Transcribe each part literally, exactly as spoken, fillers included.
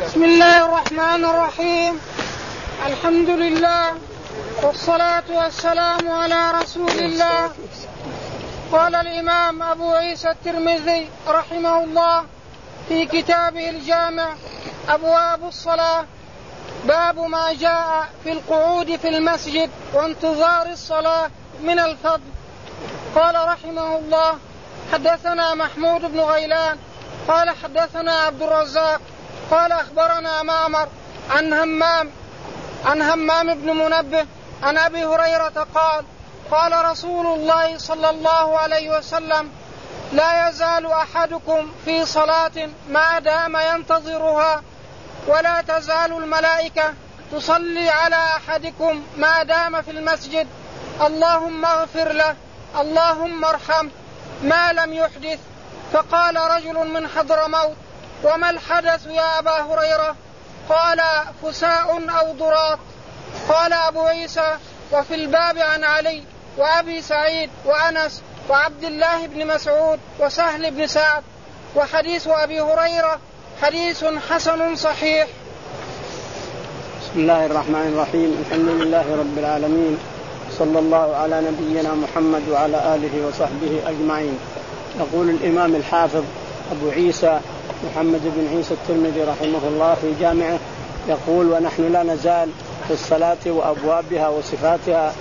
بسم الله الرحمن الرحيم. الحمد لله والصلاة والسلام على رسول الله. قال الإمام أبو عيسى الترمذي رحمه الله في كتابه الجامع أبواب الصلاة باب ما جاء في القعود في المسجد وانتظار الصلاة من الفضل. قال رحمه الله حدثنا محمود بن غيلان قال حدثنا عبد الرزاق قال أخبرنا معمر عن همام عن همام بن منبه عن أبي هريرة قال قال رسول الله صلى الله عليه وسلم لا يزال أحدكم في صلاة ما دام ينتظرها ولا تزال الملائكة تصلي على أحدكم ما دام في المسجد اللهم اغفر له اللهم ارحمه ما لم يحدث. فقال رجل من حضرموت وما الحدث يا أبا هريرة؟ قال فساء أو ضراط. قال أبو عيسى وفي الباب عن علي وأبي سعيد وأنس وعبد الله بن مسعود وسهل بن سعد وحديث أبي هريرة حديث حسن صحيح. بسم الله الرحمن الرحيم. الحمد لله رب العالمين صلى الله على نبينا محمد وعلى آله وصحبه أجمعين. يقول الإمام الحافظ أبو عيسى محمد بن عيسى الترمذي رحمه الله في جامعه يقول ونحن لا نزال في الصلاة وأبوابها وصفاتها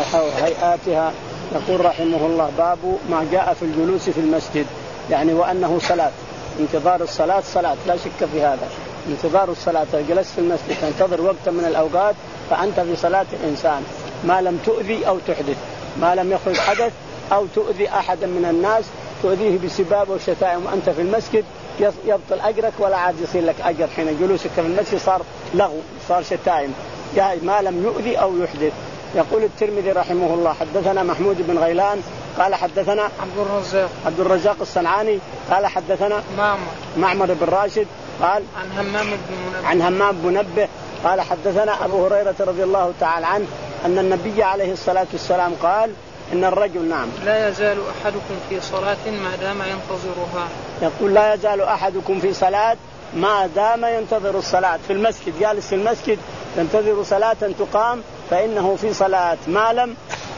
وهيئاتها. يقول رحمه الله باب ما جاء في الجلوس في المسجد يعني وأنه صلاة انتظار الصلاة صلاة لا شك في هذا. انتظار الصلاة جلست في المسجد تنتظر وقت من الأوقات فأنت في صلاة الإنسان ما لم تؤذي أو تحدث ما لم يخرج حدث أو تؤذي أحدا من الناس تؤذيه بسباب وشتائم وأنت في المسجد يبطل أجرك ولا عاد يصير لك أجر. حين جلوسك في المسجد صار لغو صار شتائم ما لم يؤذي أو يحدث. يقول الترمذي رحمه الله حدثنا محمود بن غيلان قال حدثنا عبد الرزاق عبد الرزاق الصنعاني قال حدثنا معمر معمر بن راشد قال عن همام بن منبه عن همام بن منبه قال حدثنا أبو هريرة رضي الله تعالى عنه أن النبي عليه الصلاة والسلام قال إن الرجل نعم لا يزال أحدكم في صلاة ما دام ينتظرها. يقول لا يزال أحدكم في صلاة ما دام ينتظر الصلاة في المسجد جالس في المسجد ينتظر صلاة تقام فإنه في صلاة ما لم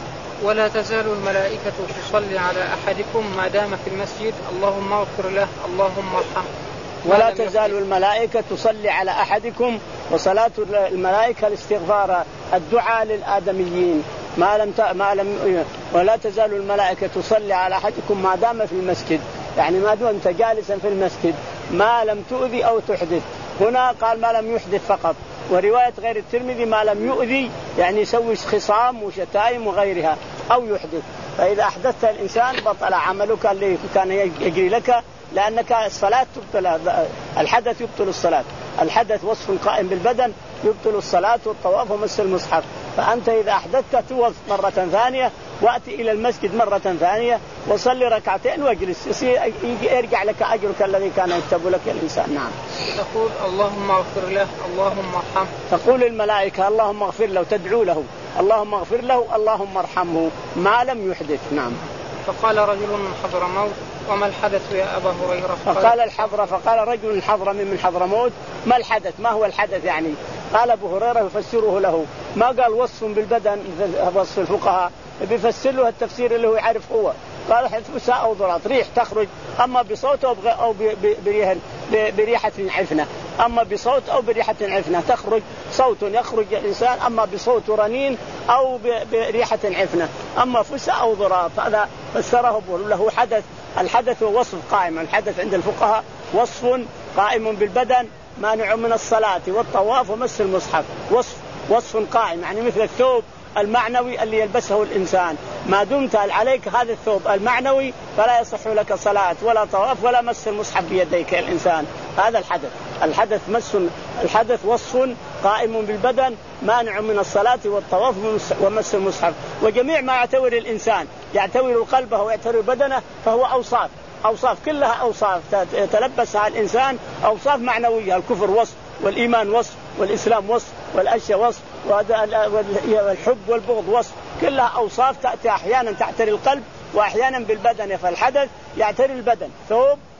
ولا تزال الملائكة تصلي على أحدكم ما دام في المسجد اللهم اغفر له اللهم ارحمه. ولا تزال الملائكة تصلي على أحدكم وصلاة الملائكة الاستغفار الدعاء للآدميين ما لم ت... ما لم ولا تزال الملائكة تصلي على أحدكم ما دام في المسجد يعني ما دمت جالسا في المسجد ما لم تؤذي أو تحدث. هنا قال ما لم يحدث فقط ورواية غير الترمذي ما لم يؤذي يعني يسوي خصام وشتائم وغيرها أو يحدث. فإذا أحدثت الإنسان بطل عملك اللي كان يجري لك لأنك الصلاة تبطل الحدث يبطل الصلاة. الحدث وصف قائم بالبدن يبطل الصلاة والطواف ومس المصحف. فأنت إذا أحدثت توقف مرة ثانية وأتي إلى المسجد مرة ثانية وصلي ركعتين واجلس يرجع لك أجرك الذي كان يكتب لك الإنسان. نعم. تقول اللهم اغفر له اللهم ارحمه. تقول الملائكة اللهم اغفر له تدعو له اللهم اغفر له اللهم ارحمه ما لم يحدث. نعم. فقال رجل من حضرموت وما الحدث يا أبا هريرة؟ فقال الحضر فقال رجل حضرمي من حضرموت ما الحدث ما هو الحدث يعني؟ قال أبو هريرة يفسره له ما قال وصف بالبدن وصف الفقهاء بيفسر له التفسير اللي هو يعرف هو. قال فساء أو ضراط ريح تخرج أما بصوت أو بريحة عفنة أما بصوت أو بريحة عفنة تخرج صوت يخرج الإنسان أما بصوت رنين أو بريحة عفنة أما فساء أو ضراط. هذا فسره له حدث. الحدث هو وصف قائم. الحدث عند الفقهاء وصف قائم بالبدن مانع من الصلاة والطواف ومس المصحف. وصف وصف قائم يعني مثل الثوب المعنوي اللي يلبسه الإنسان ما دمت عليك هذا الثوب المعنوي فلا يصح لك صلاة ولا طواف ولا مس المصحف بيديك الإنسان. هذا الحدث. الحدث مس الحدث وصف قائم بالبدن مانع من الصلاة والطواف ومس المصحف. وجميع ما يعتبر الإنسان يعتبر قلبه ويعتبر بدنه فهو أوصاف أوصاف كلها أوصاف تلبسها الإنسان أوصاف معنوية. الكفر وصف والإيمان وصف والإسلام وصف والأشياء وصف والحب والبغض وصف كلها أوصاف تأتي أحيانا تعتري القلب وأحيانا بالبدن. فالحدث يعتري البدن ثوب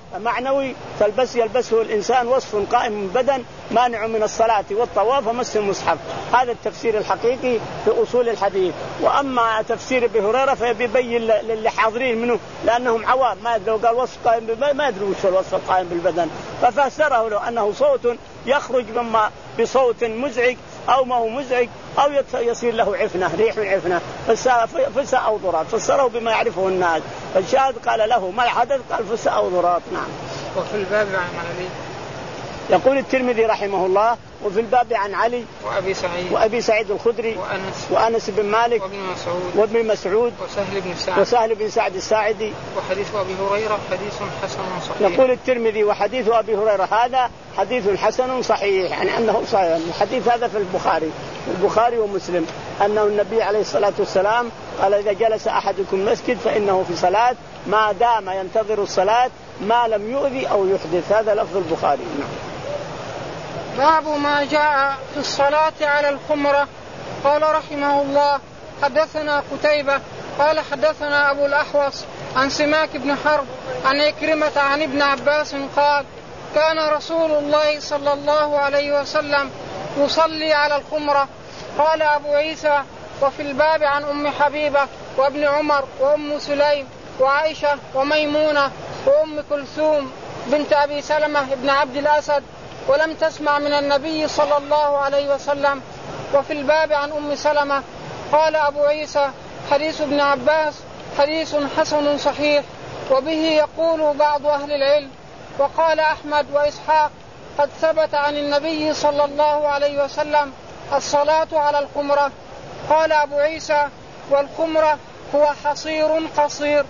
معنوي فالبس يلبسه الإنسان وصف قائم من بدن مانع من الصلاة والطواف ومس المصحف. هذا التفسير الحقيقي في أصول الحديث. وأما تفسير ابي هريرة فبيبين للي حاضرين منه لأنهم عوام ما يدروا قال وصف قائم بالبدن ما يدروا وش الوصف القائم بالبدن ففسره له أنه صوت يخرج مما بصوت مزعج أو ما هو مزعج أو يصير له عفنة ريح عفنة فساء أو ضرات فسره بما يعرفه الناس. فالشاهد قال له ما الحدث قال فساء أو ضرات. نعم. وفي الباب عن علي يقول الترمذي رحمه الله وفي الباب عن علي وأبي سعيد وأبي سعيد الخدري وأنس, وأنس بن مالك وابن مسعود, وابن مسعود وسهل بن سعد وسهل بن سعد الساعدي. وحديث أبي هريرة حديث حسن صحيح. يقول الترمذي وحديث أبي هريرة هذا حديث حسن صحيح يعني أنه صحيح. الحديث هذا في البخاري البخاري ومسلم أنه النبي عليه الصلاة والسلام قال إذا جلس أحدكم مسجد فإنه في صلاة ما دام ينتظر الصلاة ما لم يؤذي أو يحدث. هذا لفظ البخاري. نعم. باب ما جاء في الصلاة على الخمرة. قال رحمه الله حدثنا قتيبة قال حدثنا أبو الأحوص عن سماك بن حرب عن عكرمة عن ابن عباس قال كان رسول الله صلى الله عليه وسلم يصلي على الخمرة. قال أبو عيسى وفي الباب عن أم حبيبة وابن عمر وأم سليم وعائشة وميمونة وأم كلثوم بنت أبي سلمة بن عبد الأسد ولم تسمع من النبي صلى الله عليه وسلم. وفي الباب عن أم سلمة. قال أبو عيسى حديث ابن عباس حديث حسن صحيح وبه يقول بعض أهل العلم. وقال أحمد وإسحاق قد ثبت عن النبي صلى الله عليه وسلم الصلاة على الخمرة. قال أبو عيسى والخمرة هو حصير قصير.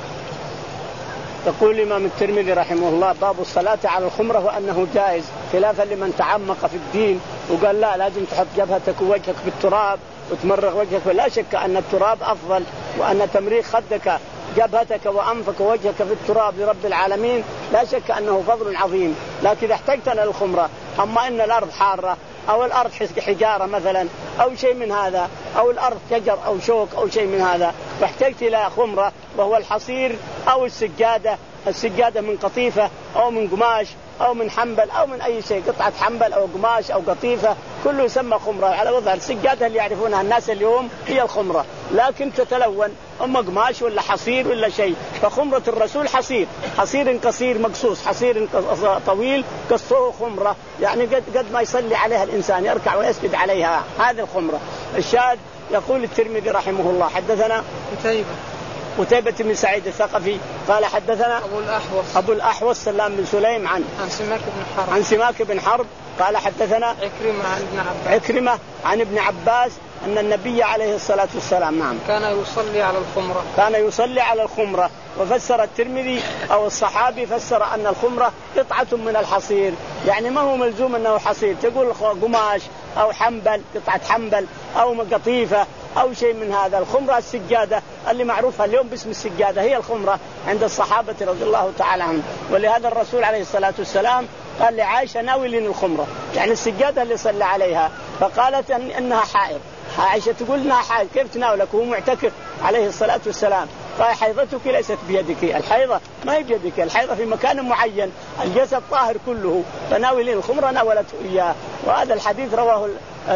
يقول الإمام الترمذي رحمه الله باب الصلاة على الخمرة وأنه جائز خلافا لمن تعمق في الدين وقال لا لازم تحط جبهتك ووجهك بالتراب وتمرغ وجهك. ولا شك أن التراب أفضل وأن تمريغ خدك جبهتك وأنفك ووجهك في التراب لرب العالمين لا شك أنه فضل عظيم. لكن إذا احتجت إلى الخمرة أما إن الأرض حارة أو الأرض حجارة مثلا أو شيء من هذا أو الأرض شجر أو شوك أو شيء من هذا فاحتجت إلى خمرة وهو الحصير أو السجادة السجادة من قطيفة أو من قماش أو من حنبل أو من أي شيء قطعة حنبل أو قماش أو قطيفة كله يسمى خمرة على وضع السجادة اللي يعرفونها الناس اليوم هي الخمرة. لكن تتلون أما قماش ولا حصير ولا شيء فخمرة الرسول حصير حصير قصير مقصوص حصير طويل قصوه خمرة يعني قد, قد ما يصلي عليها الإنسان يركع ويسجد عليها هذه الخمرة. الشاهد يقول الترمذي رحمه الله حدثنا قتيبة قتيبة بن سعيد الثقفي قال حدثنا أبو الأحوص أبو الأحوص سلام بن سليم عن عن سماك بن حرب عن سماك بن حرب قال حدثنا عكرمة عن ابن عباس عكرمة عن ابن عباس أن النبي عليه الصلاة والسلام نعم كان يصلي على الخمرة كان يصلي على الخمرة. وفسر الترمذي أو الصحابي فسر أن الخمرة قطعة من الحصير يعني ما هو ملزوم أنه حصير تقول قماش أو حنبل قطعة حنبل أو قطيفة أو شيء من هذا. الخمرة السجادة اللي معروفة اليوم باسم السجادة هي الخمرة عند الصحابة رضي الله تعالى عنهم. ولهذا الرسول عليه الصلاة والسلام قال لعائشة ناولين الخمرة يعني السجادة اللي صلى عليها فقالت إن إنها حائض. عائشة تقول إنها حائض كيف تناولك وهو معتكف عليه الصلاة والسلام. قال حيضتك ليست بيدك الحيضة ما هي بيدك الحيضة في مكان معين الجسد طاهر كله فناولين الخمرة ناولته إياه. وهذا الحديث رواه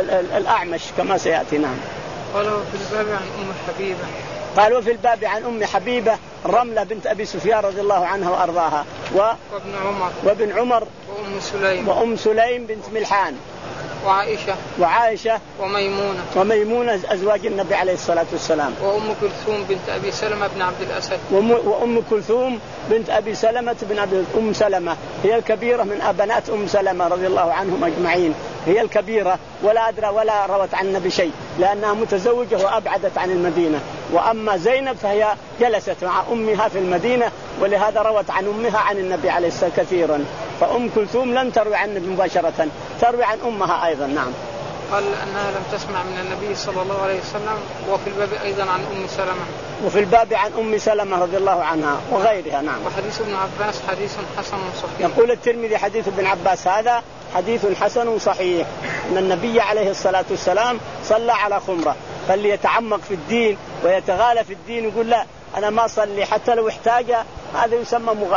الأعمش كما سيأتي. نعم. قالوا في الباب عن أم حبيبة قالوا في الباب عن أم حبيبة رملة بنت أبي سفيان رضي الله عنها وأرضاها و... وابن عمر وابن عمر وأم سليم وأم سليم بنت ملحان وعائشة وعائشة وميمونة وميمونة أزواج النبي عليه الصلاة والسلام وأم كلثوم بنت أبي سلمة بن عبد الأسد وأم كلثوم بنت أبي سلمة بن عبد أم سلمة هي الكبيرة من أبنات أم سلمة رضي الله عنهم أجمعين هي الكبيرة ولا أدرى ولا روت عن النبي شيء لأنها متزوجة وأبعدت عن المدينة. وأما زينب فهي جلست مع أمها في المدينة ولهذا روت عن أمها عن النبي عليه الصلاة والسلام كثيرا. فأم كلثوم لن تروي عن النبي مباشرة تروي عن أمها أيضا. نعم. قال أنها لم تسمع من النبي صلى الله عليه وسلم. وفي الباب أيضا عن أم سلمة وفي الباب عن أم سلمة رضي الله عنها وغيرها. نعم. وحديث ابن عباس حديث حسن صحيح. يقول الترمذي حديث ابن عباس هذا حديث حسن صحيح أن النبي عليه الصلاة والسلام صلى على خمرة. فاللي يتعمق في الدين ويتغالى في الدين يقول لا أنا ما صلي حتى لو احتاج هذا يسمى مغالاة.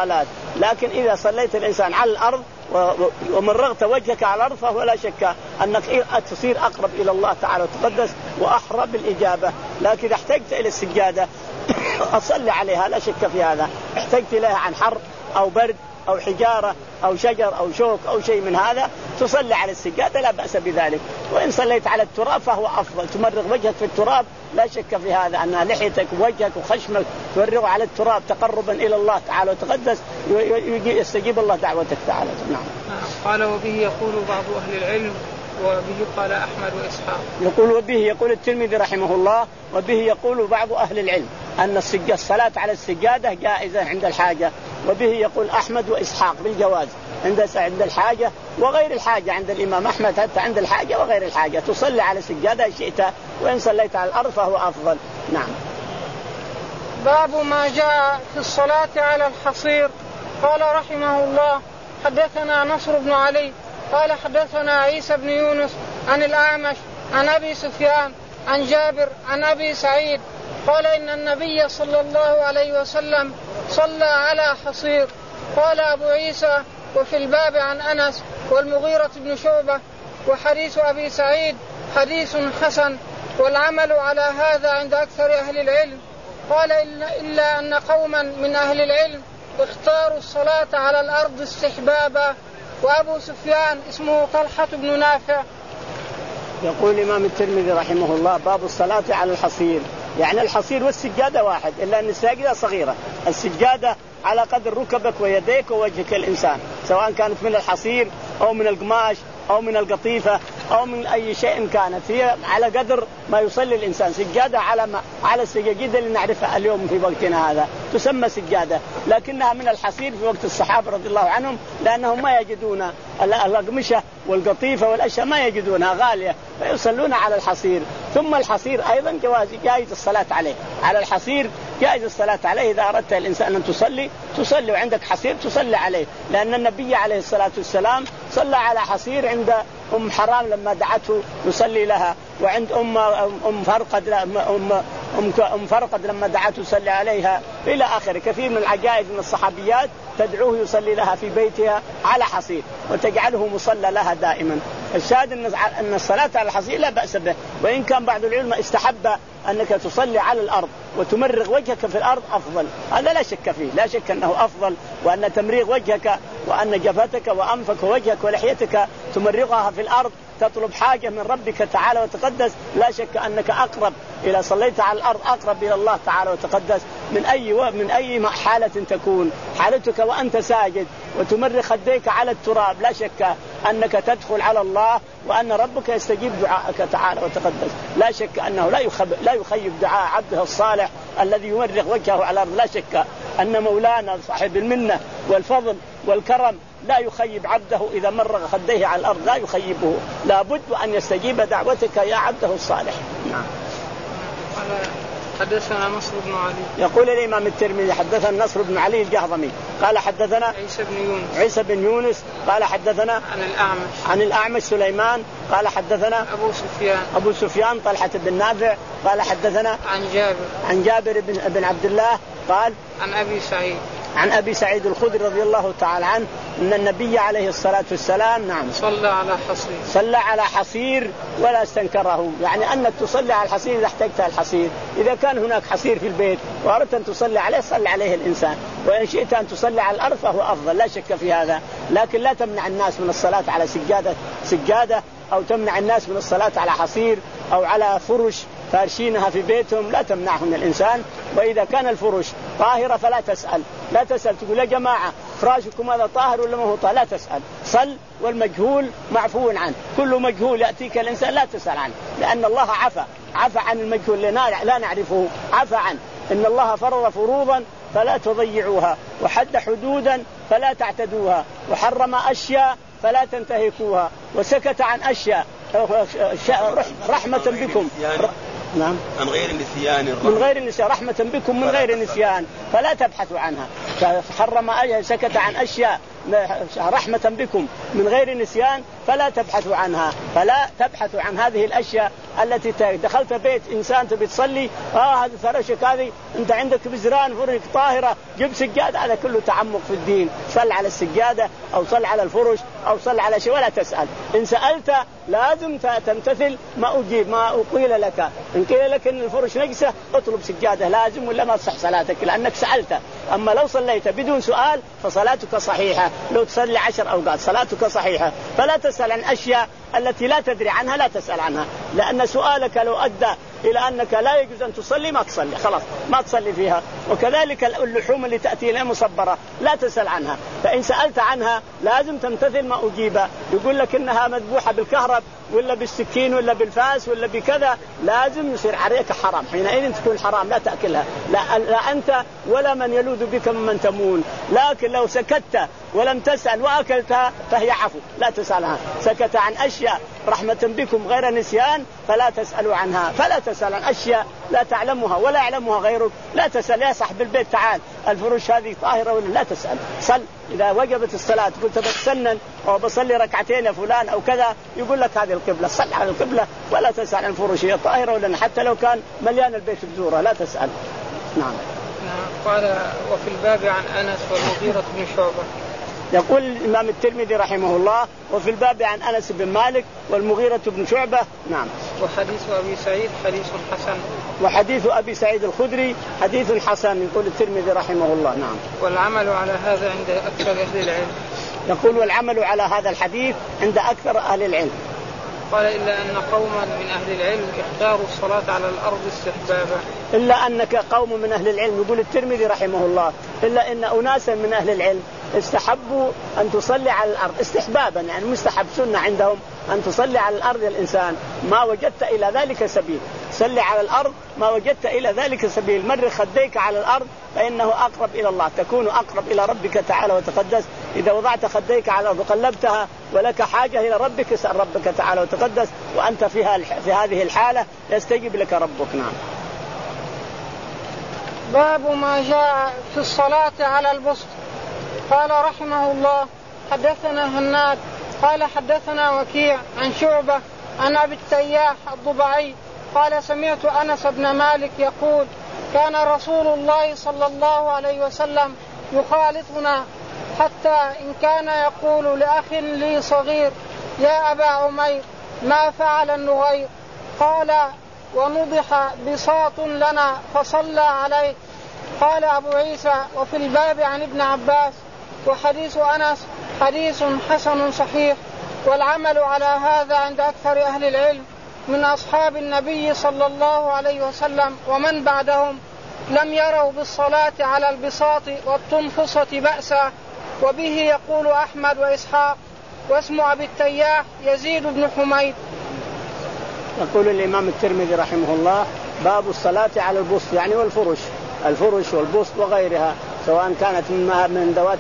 لكن إذا صليت الإنسان على الأرض ومرغت وجهك على الأرض فهو لا شك أنك تصير أقرب إلى الله تعالى وتقدس وأحرى بالإجابة. لكن إذا احتجت إلى السجادة أصلي عليها لا شك في هذا، احتجت لها عن حر أو برد أو حجارة أو شجر أو شوك أو شيء من هذا تصلي على السجادة لا بأس بذلك. وإن صليت على التراب فهو أفضل، تمرغ وجهك في التراب لا شك في هذا أن لحيتك ووجهك وخشمك تمرغ على التراب تقربا إلى الله تعالى وتقدس يستجيب الله دعوتك تعالى. نعم. قال وبه يقول بعض أهل العلم وبه قال أحمد وإسحاق. يقول وبه يقول الترمذي رحمه الله وبه يقول بعض أهل العلم أن الصلاة على السجادة جائزة عند الحاجة، وبه يقول أحمد وإسحاق بالجواز عند عند الحاجة وغير الحاجة. عند الإمام أحمد حتى عند الحاجة وغير الحاجة تصلي على السجادة شئت، وإن صليت على الأرض فهو أفضل. نعم. باب ما جاء في الصلاة على الحصير. قال رحمه الله حدثنا نصر بن علي قال حدثنا عيسى بن يونس عن الأعمش عن أبي سفيان عن جابر عن أبي سعيد قال إن النبي صلى الله عليه وسلم صلى على حصير. قال أبو عيسى وفي الباب عن أنس والمغيرة بن شعبة وحديث أبي سعيد حديث حسن والعمل على هذا عند أكثر أهل العلم. قال إلا أن قوما من أهل العلم اختاروا الصلاة على الأرض استحبابا. وأبو سفيان اسمه طلحة بن نافع. يقول الإمام الترمذي رحمه الله باب الصلاة على الحصير، يعني الحصير والسجادة واحد إلا أن السجادة صغيرة، السجادة على قدر ركبك ويديك ووجهك الإنسان سواء كانت من الحصير أو من القماش أو من القطيفة أو من أي شيء كانت، هي على قدر ما يصلي الإنسان. سجادة على ما على السجاجيد اللي نعرفها اليوم في وقتنا هذا تسمى سجادة، لكنها من الحصير في وقت الصحابة رضي الله عنهم لأنهم ما يجدون الأقمشة والقطيفة والأشياء ما يجدونها غالية فيصلون على الحصير. ثم الحصير أيضا جواز جائز الصلاة عليه، على الحصير جائز الصلاة عليه إذا أردت الإنسان أن تصلي تصلي وعندك حصير تصلي عليه، لأن النبي عليه الصلاة والسلام صلى على حصير عند أم حرام لما دعته يصلي لها، وعند أم أم فرقد أم أم أم فرقد لما دعته يصلي عليها إلى آخره. كثير من العجائز من الصحابيات تدعوه يصلي لها في بيتها على حصير وتجعله مصلى لها دائما. الشاهد أن الصلاة على الحصير لا بأس به، وإن كان بعض العلماء استحب أنك تصلي على الأرض وتمرغ وجهك في الأرض أفضل، هذا لا شك فيه، لا شك أنه أفضل، وأن تمريغ وجهك وأن جفتك وأنفك ووجهك ولحيتك تمرغها في الأرض تطلب حاجة من ربك تعالى وتقدس، لا شك أنك أقرب إلى صليت على الأرض أقرب إلى الله تعالى وتقدس من أي من أي حالة تكون حالتك وأنت ساجد وتمرغ خديك على التراب، لا شك أنك تدخل على الله وأن ربك يستجيب دعاءك تعالى وتقدس. لا شك أنه لا يخيب لا يخيب دعاء عبده الصالح الذي يمرغ وجهه على الأرض. لا شك أن مولانا صاحب المنة والفضل والكرم لا يخيب عبده إذا مرغ خديه على الأرض، لا يخيبه، لا بد أن يستجيب دعوتك يا عبده الصالح. نعم. حدثنا نصر بن علي. يقول الإمام الترمذي حدثنا نصر بن علي الجهضمي قال حدثنا عيسى بن يونس عيسى بن يونس قال حدثنا عن الأعمش عن الأعمش سليمان قال حدثنا أبو سفيان أبو سفيان طلحة بن نافع قال حدثنا عن جابر عن جابر بن, بن عبد الله قال عن أبي سعيد عن أبي سعيد الخدري رضي الله تعالى عنه أن النبي عليه الصلاة والسلام نعم صلى على حصير صلى على حصير ولا استنكره، يعني أنك تصلي على الحصير إذا احتجت الحصير، إذا كان هناك حصير في البيت وأردت أن تصلي عليه صلي عليه الإنسان، وإن شئت أن تصلي على الأرض فهو أفضل لا شك في هذا، لكن لا تمنع الناس من الصلاة على سجادة سجادة أو تمنع الناس من الصلاة على حصير أو على فرش فارشينها في بيتهم، لا تمنعهم الإنسان. وإذا كان الفرش طاهرة فلا تسأل لا تسأل تقول يا جماعة فراشكم هذا طاهر ولا ما هو طاهر، لا تسأل، صل والمجهول معفو عنه، كل مجهول يأتيك الإنسان لا تسأل عنه، لأن الله عفى عفى عن المجهول لا نعرفه عفى عنه. إن الله فرض فروضا فلا تضيعوها وحد حدودا فلا تعتدوها وحرم أشياء فلا تنتهكوها وسكت عن أشياء رحمة بكم. نعم. من غير نسيان من غير نسيان رحمة بكم من غير نسيان فلا تبحثوا عنها، حرم أشياء سكت عن أشياء رحمة بكم من غير نسيان فلا تبحثوا عنها، فلا تبحثوا عن هذه الأشياء التي دخلت بيت إنسان تبي تصلي آه هذا فرشك هذه أنت عندك بزران فرشك طاهرة جيب سجادة، هذا كله تعمق في الدين. صل على السجادة أو صل على الفرش أو صل على شيء ولا تسأل. إن سألت لازم تمتثل ما أجيب ما أقيل لك. إن قيل لك إن الفرش نجسة اطلب سجادة لازم ولا ما تصح صلاتك لأنك سألت. أما لو صليت بدون سؤال فصلاتك صحيحة. لو تصلي عشر أوقات صلاتك صحيحة. فلا تسأل عن أشياء التي لا تدري عنها لا تسأل عنها، لأن سؤالك لو أدى إلى أنك لا يجوز أن تصلي ما تصلي خلاص ما تصلي فيها. وكذلك اللحوم اللي تأتي لها مصبرة لا تسأل عنها، فإن سألت عنها لازم تمتثل ما أجيب. يقول لك إنها مذبوحة بالكهرب ولا بالسكين ولا بالفاس ولا بكذا لازم يصير عليك حرام، حينئذ تكون حرام لا تأكلها، لا, لا أنت ولا من يلوذ بك ممن تمون. لكن لو سكت ولم تسأل وأكلتها فهي عفو لا تسألها. سكت عن أشياء رحمة بكم غير نسيان فلا تسألوا عنها. فلا تسأل عن أشياء لا تعلمها ولا يعلمها غيرك. لا تسأل يا صاحب البيت تعال الفرش هذه طاهرة ولا لا تسأل. صل إذا وجبت الصلاة قلت بتسنن أو بصلي ركعتين يا فلان أو كذا يقول لك هذه القبلة صل على القبلة ولا تسأل عن الفرش هي طاهرة ولا حتى لو كان مليان البيت بزورة لا تسأل. نعم. قال وفي الباب عن أنس والمغيرة بن شعبة. يقول الإمام الترمذي رحمه الله وفي الباب عن أنس بن مالك والمغيرة بن شعبة. نعم. وحديث أبي سعيد حديث حسن. وحديث أبي سعيد الخدري حديث حسن يقول الترمذي رحمه الله. نعم. والعمل على هذا عند أكثر أهل العلم. يقول والعمل على هذا الحديث عند أكثر أهل العلم. قال إلا أن قوما من أهل العلم اختاروا الصلاة على الأرض استحبابا. إلا أنك قوم من أهل العلم يقول الترمذي رحمه الله إلا أن أناسا من أهل العلم استحبوا أن تصلي على الأرض استحبابا، يعني مستحب سنة عندهم أن تصلي على الأرض. الإنسان ما وجدت إلى ذلك سبيل صلي على الأرض، ما وجدت إلى ذلك سبيل مر خديك على الأرض فإنه أقرب إلى الله، تكون أقرب إلى ربك تعالى وتقدس. إذا وضعت خديك على الأرض وقلبتها ولك حاجة إلى ربك اسأل ربك تعالى وتقدس وأنت فيها في هذه الحالة يستجيب لك ربك. نعم. باب ما جاء في الصلاة على البسط. قال رحمه الله حدثنا هناد قال حدثنا وكيع عن شعبة عن أبي التياح الضبعي قال سمعت أنس بن مالك يقول كان رسول الله صلى الله عليه وسلم يخالطنا حتى إن كان يقول لأخ لي صغير يا أبا عمير ما فعل النغير قال ونضح بساط لنا فصلى عليه. قال أبو عيسى وفي الباب عن ابن عباس وحديث أنس حديث حسن صحيح. والعمل على هذا عند أكثر أهل العلم من أصحاب النبي صلى الله عليه وسلم ومن بعدهم لم يروا بالصلاة على البساط والتنفصة بأسا. وبه يقول أحمد وإسحاق واسم أبي التياح يزيد بن حميد. يقول الإمام الترمذي رحمه الله باب الصلاة على البسط يعني والفرش الفرش والبسط وغيرها سواء كانت من ذوات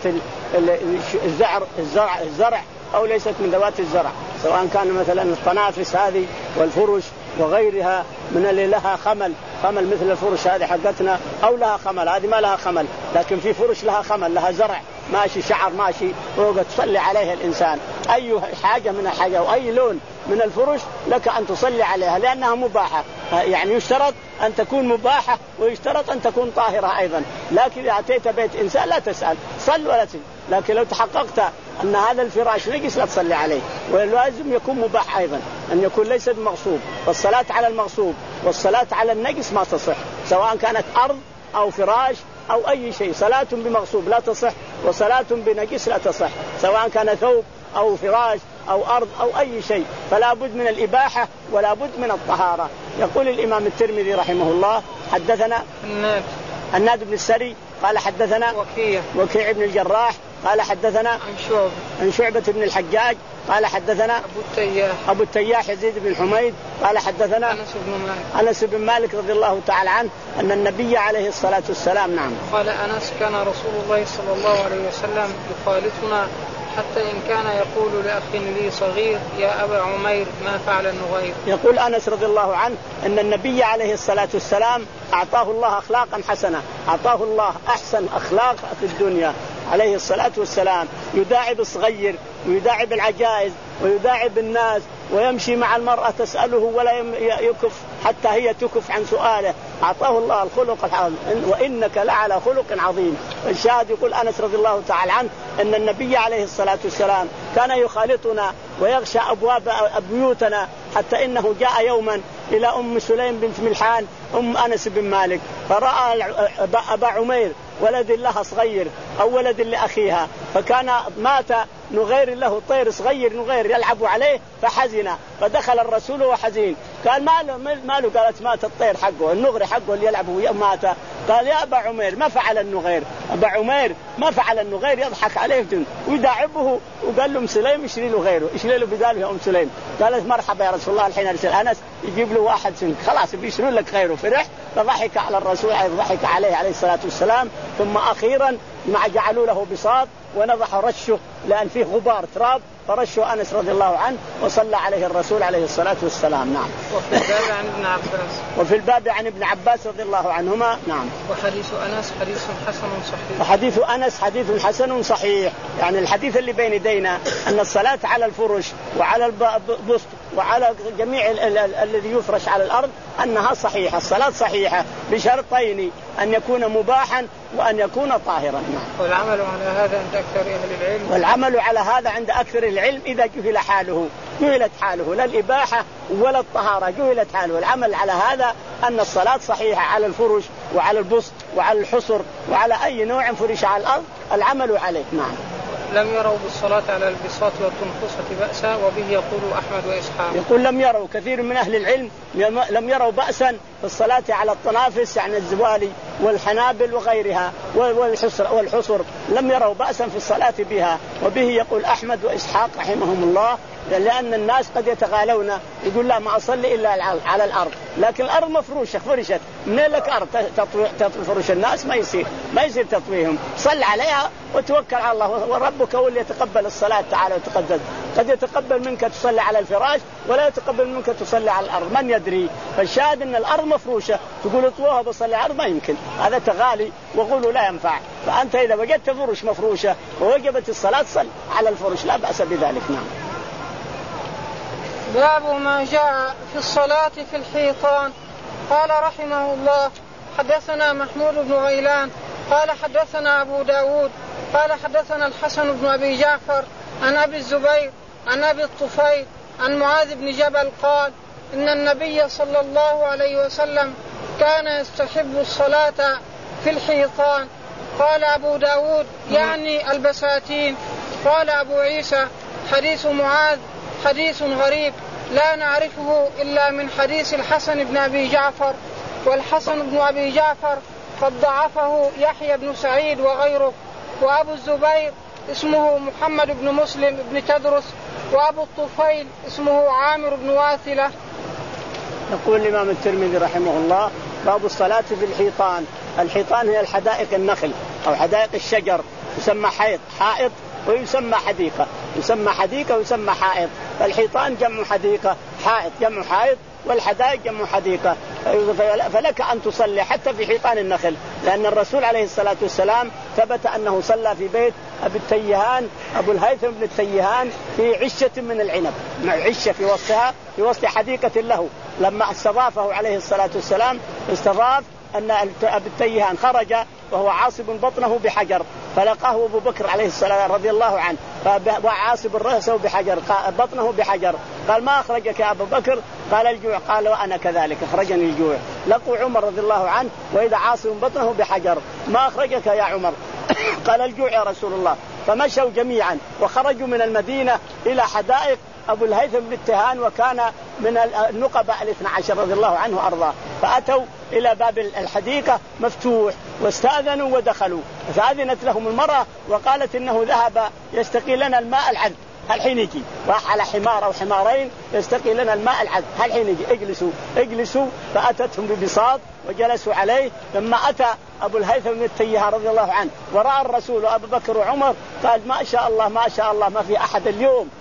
الزرع الزرع الزرع أو ليست من ذوات الزرع، سواء كان مثلا الطنافس هذه والفرش وغيرها من اللي لها خمل خمل مثل الفرش هذه حقتنا أو لها خمل هذه ما لها خمل، لكن في فرش لها خمل لها زرع ماشي شعر ماشي فوق تصلي عليها الإنسان. أي حاجة من الحاجة وأي لون من الفرش لك أن تصلي عليها لأنها مباحة، يعني يشترط أن تكون مباحة ويشترط أن تكون طاهرة أيضا. لكن إذا أتيت بيت إنسان لا تسأل صل ولا تسأل، لكن لو تحققت أن هذا الفراش نجس لا تصلي عليه. ولازم يكون مباح أيضا أن يكون ليس بمغصوب، والصلاة على المغصوب والصلاة على النجس ما تصح سواء كانت أرض أو فراش أو أي شيء. صلاة بمغصوب لا تصح وصلاة بنجس لا تصح سواء كان ثوب أو فراش أو أرض أو أي شيء، فلا بد من الإباحة ولا بد من الطهارة. يقول الإمام الترمذي رحمه الله حدثنا الناد الناد بن السري قال حدثنا وكيع وكيع بن الجراح قال حدثنا عن شعبة عن شعبة بن الحجاج قال حدثنا أبو التياح أبو التياح يزيد بن حميد قال حدثنا أنس بن مالك أنس بن مالك رضي الله تعالى عنه أن النبي عليه الصلاة والسلام نعم قال أنس كان رسول الله صلى الله عليه وسلم يخالطنا حتى إن كان يقول لأخ لي صغير يا أبا عمير ما فعل النغير. يقول أنس رضي الله عنه أن النبي عليه الصلاة والسلام أعطاه الله أخلاقا حسنة، أعطاه الله أحسن أخلاق في الدنيا عليه الصلاة والسلام، يداعب الصغير ويداعب العجائز ويداعب الناس ويمشي مع المرأة تسأله ولا يكف حتى هي تكف عن سؤاله. أعطاه الله الخلق العظيم وإنك لعلى خلق عظيم. الشاهد يقول أنس رضي الله تعالى عنه أن النبي عليه الصلاة والسلام كان يخالطنا ويغشى أبواب بيوتنا حتى إنه جاء يوما إلى أم سليم بنت ملحان أم أنس بن مالك فرأى أبا عمير ولد لها صغير أو ولد لأخيها فكان مات نغير له طير صغير نغير يلعب عليه فحزن فدخل الرسول وحزين قال ماله ماله قالت مات الطير حقه النغر حقه اللي يلعب مات. قال يا أبا عمير ما فعل النغير أبا عمير ما فعل النغير يضحك عليه ويداعبه وقال له أم سليم اشري له غيره اشري له بداله يا أم سليم. قالت مرحبا يا رسول الله الحين أرسل أنس يجيب له واحد سنك خلاص بيشري لك غيره. فرح فضحك على الرسول ضحك عليه عليه الصلاة والسلام. ثم أخيرا مع جعلوا له بساط ونضحوا رشه لأن فيه غبار تراب فرشه أنس رضي الله عنه وصلى عليه الرسول عليه الصلاة والسلام. نعم. وفي الباب عن ابن عباس وفي الباب عن ابن عباس رضي الله عنهما. نعم. وحديث أنس حديث حسن صحيح. وحديث أنس حديث حسن صحيح. يعني الحديث اللي بين يدينا أن الصلاة على الفرش وعلى البسط وعلى جميع الذي يفرش على الأرض أنها صحيحة. الصلاة صحيحة بشرطين أن يكون مباحا وأن يكون طاهرا. نعم. والعمل على هذا عند أكثر أهل العلم. والعمل على هذا عند أكثر العلم إذا جهل حاله جهلت حاله لا الإباحة ولا الطهارة جهلت حاله. والعمل على هذا أن الصلاة صحيحة على الفرش وعلى البسط وعلى الحصر وعلى أي نوع فرش على الأرض العمل عليه. نعم. لم يروا بالصلاة على البساط والتنفسة بأسا وبه يقول أحمد وإسحاق. يقول لم يروا كثير من أهل العلم لم يروا بأسا في الصلاة على التنافس يعني الزوالي والحنابل وغيرها والحصر والحصر لم يروا بأسا في الصلاة بها وبه يقول أحمد وإسحاق رحمهم الله. لأن الناس قد يتغالون يقول لا ما أصلي إلا على الأرض لكن الأرض مفروشة فرشت منين لك أرض تفرش الناس ما يصير ما يصير تطويهم. صل عليها وتوكل على الله وربك هو اللي يتقبل الصلاة تعالى وتقدس. قد يتقبل منك تصلي على الفراش ولا يتقبل منك تصلي على الأرض من يدري. فالشاهد أن الأرض مفروشة تقول اطوها بصلي على الأرض ما يمكن هذا تغالي وقولوا لا ينفع. فأنت إذا وجدت فرش مفروشة ووجبت الصلاة صل على الفرش لا بأس بذلك. نعم. باب ما جاء في الصلاة في الحيطان. قال رحمه الله حدثنا محمود بن غيلان قال حدثنا أبو داود قال حدثنا الحسن بن أبي جعفر عن أبي الزبير عن أبي الطفيل عن معاذ بن جبل قال إن النبي صلى الله عليه وسلم كان يستحب الصلاة في الحيطان. قال أبو داود يعني البساتين. قال أبو عيسى حديث معاذ حديث غريب لا نعرفه إلا من حديث الحسن بن أبي جعفر والحسن بن أبي جعفر قد ضعفه يحيى بن سعيد وغيره. وأبو الزبير اسمه محمد بن مسلم بن تدرس وأبو الطفيل اسمه عامر بن واثلة. يقول الإمام الترمذي رحمه الله باب الصلاة في الحيطان. الحيطان هي الحدائق النخل أو حدائق الشجر يسمى حيط حائط ويسمى حديقة يسمى حديقة ويسمى حائط. فالحيطان جمع حديقة حائط جمع حائط والحدائق جمع حديقة. فلك أن تصلي حتى في حيطان النخل لأن الرسول عليه الصلاة والسلام ثبت أنه صلى في بيت أبي التيهان أبو الهيثم بن التيهان في عشة من العنب مع عشة في وسطها في وسط حديقة له. لما استضافه عليه الصلاة والسلام استضاف أن أبي التيهان خرج وهو عاصب بطنه بحجر فلقاه أبو بكر عليه السلام رضي الله عنه وعاصب رأسه بحجر بطنه بحجر. قال ما أخرجك يا أبو بكر؟ قال الجوع. قال وأنا كذلك أخرجني الجوع. لقوا عمر رضي الله عنه وإذا عاصب بطنه بحجر ما أخرجك يا عمر؟ قال الجوع يا رسول الله. فمشوا جميعا وخرجوا من المدينة إلى حدائق أبو الهيثم بن التيهان وكان من النقباء الاثنى عشر رضي الله عنه وأرضاه. فأتوا إلى باب الحديقة مفتوح واستأذنوا ودخلوا. فأذنت لهم المرأة وقالت إنه ذهب يستقي لنا الماء العذب هل حين يجي. راح على حمار أو حمارين يستقي لنا الماء العذب هل حين يجي اجلسوا اجلسوا. فأتتهم ببساط وجلسوا عليه. لما أتى أبو الهيثم بن التيهان رضي الله عنه ورأى الرسول وأبو بكر وعمر قال ما شاء الله ما شاء الله ما في أحد اليوم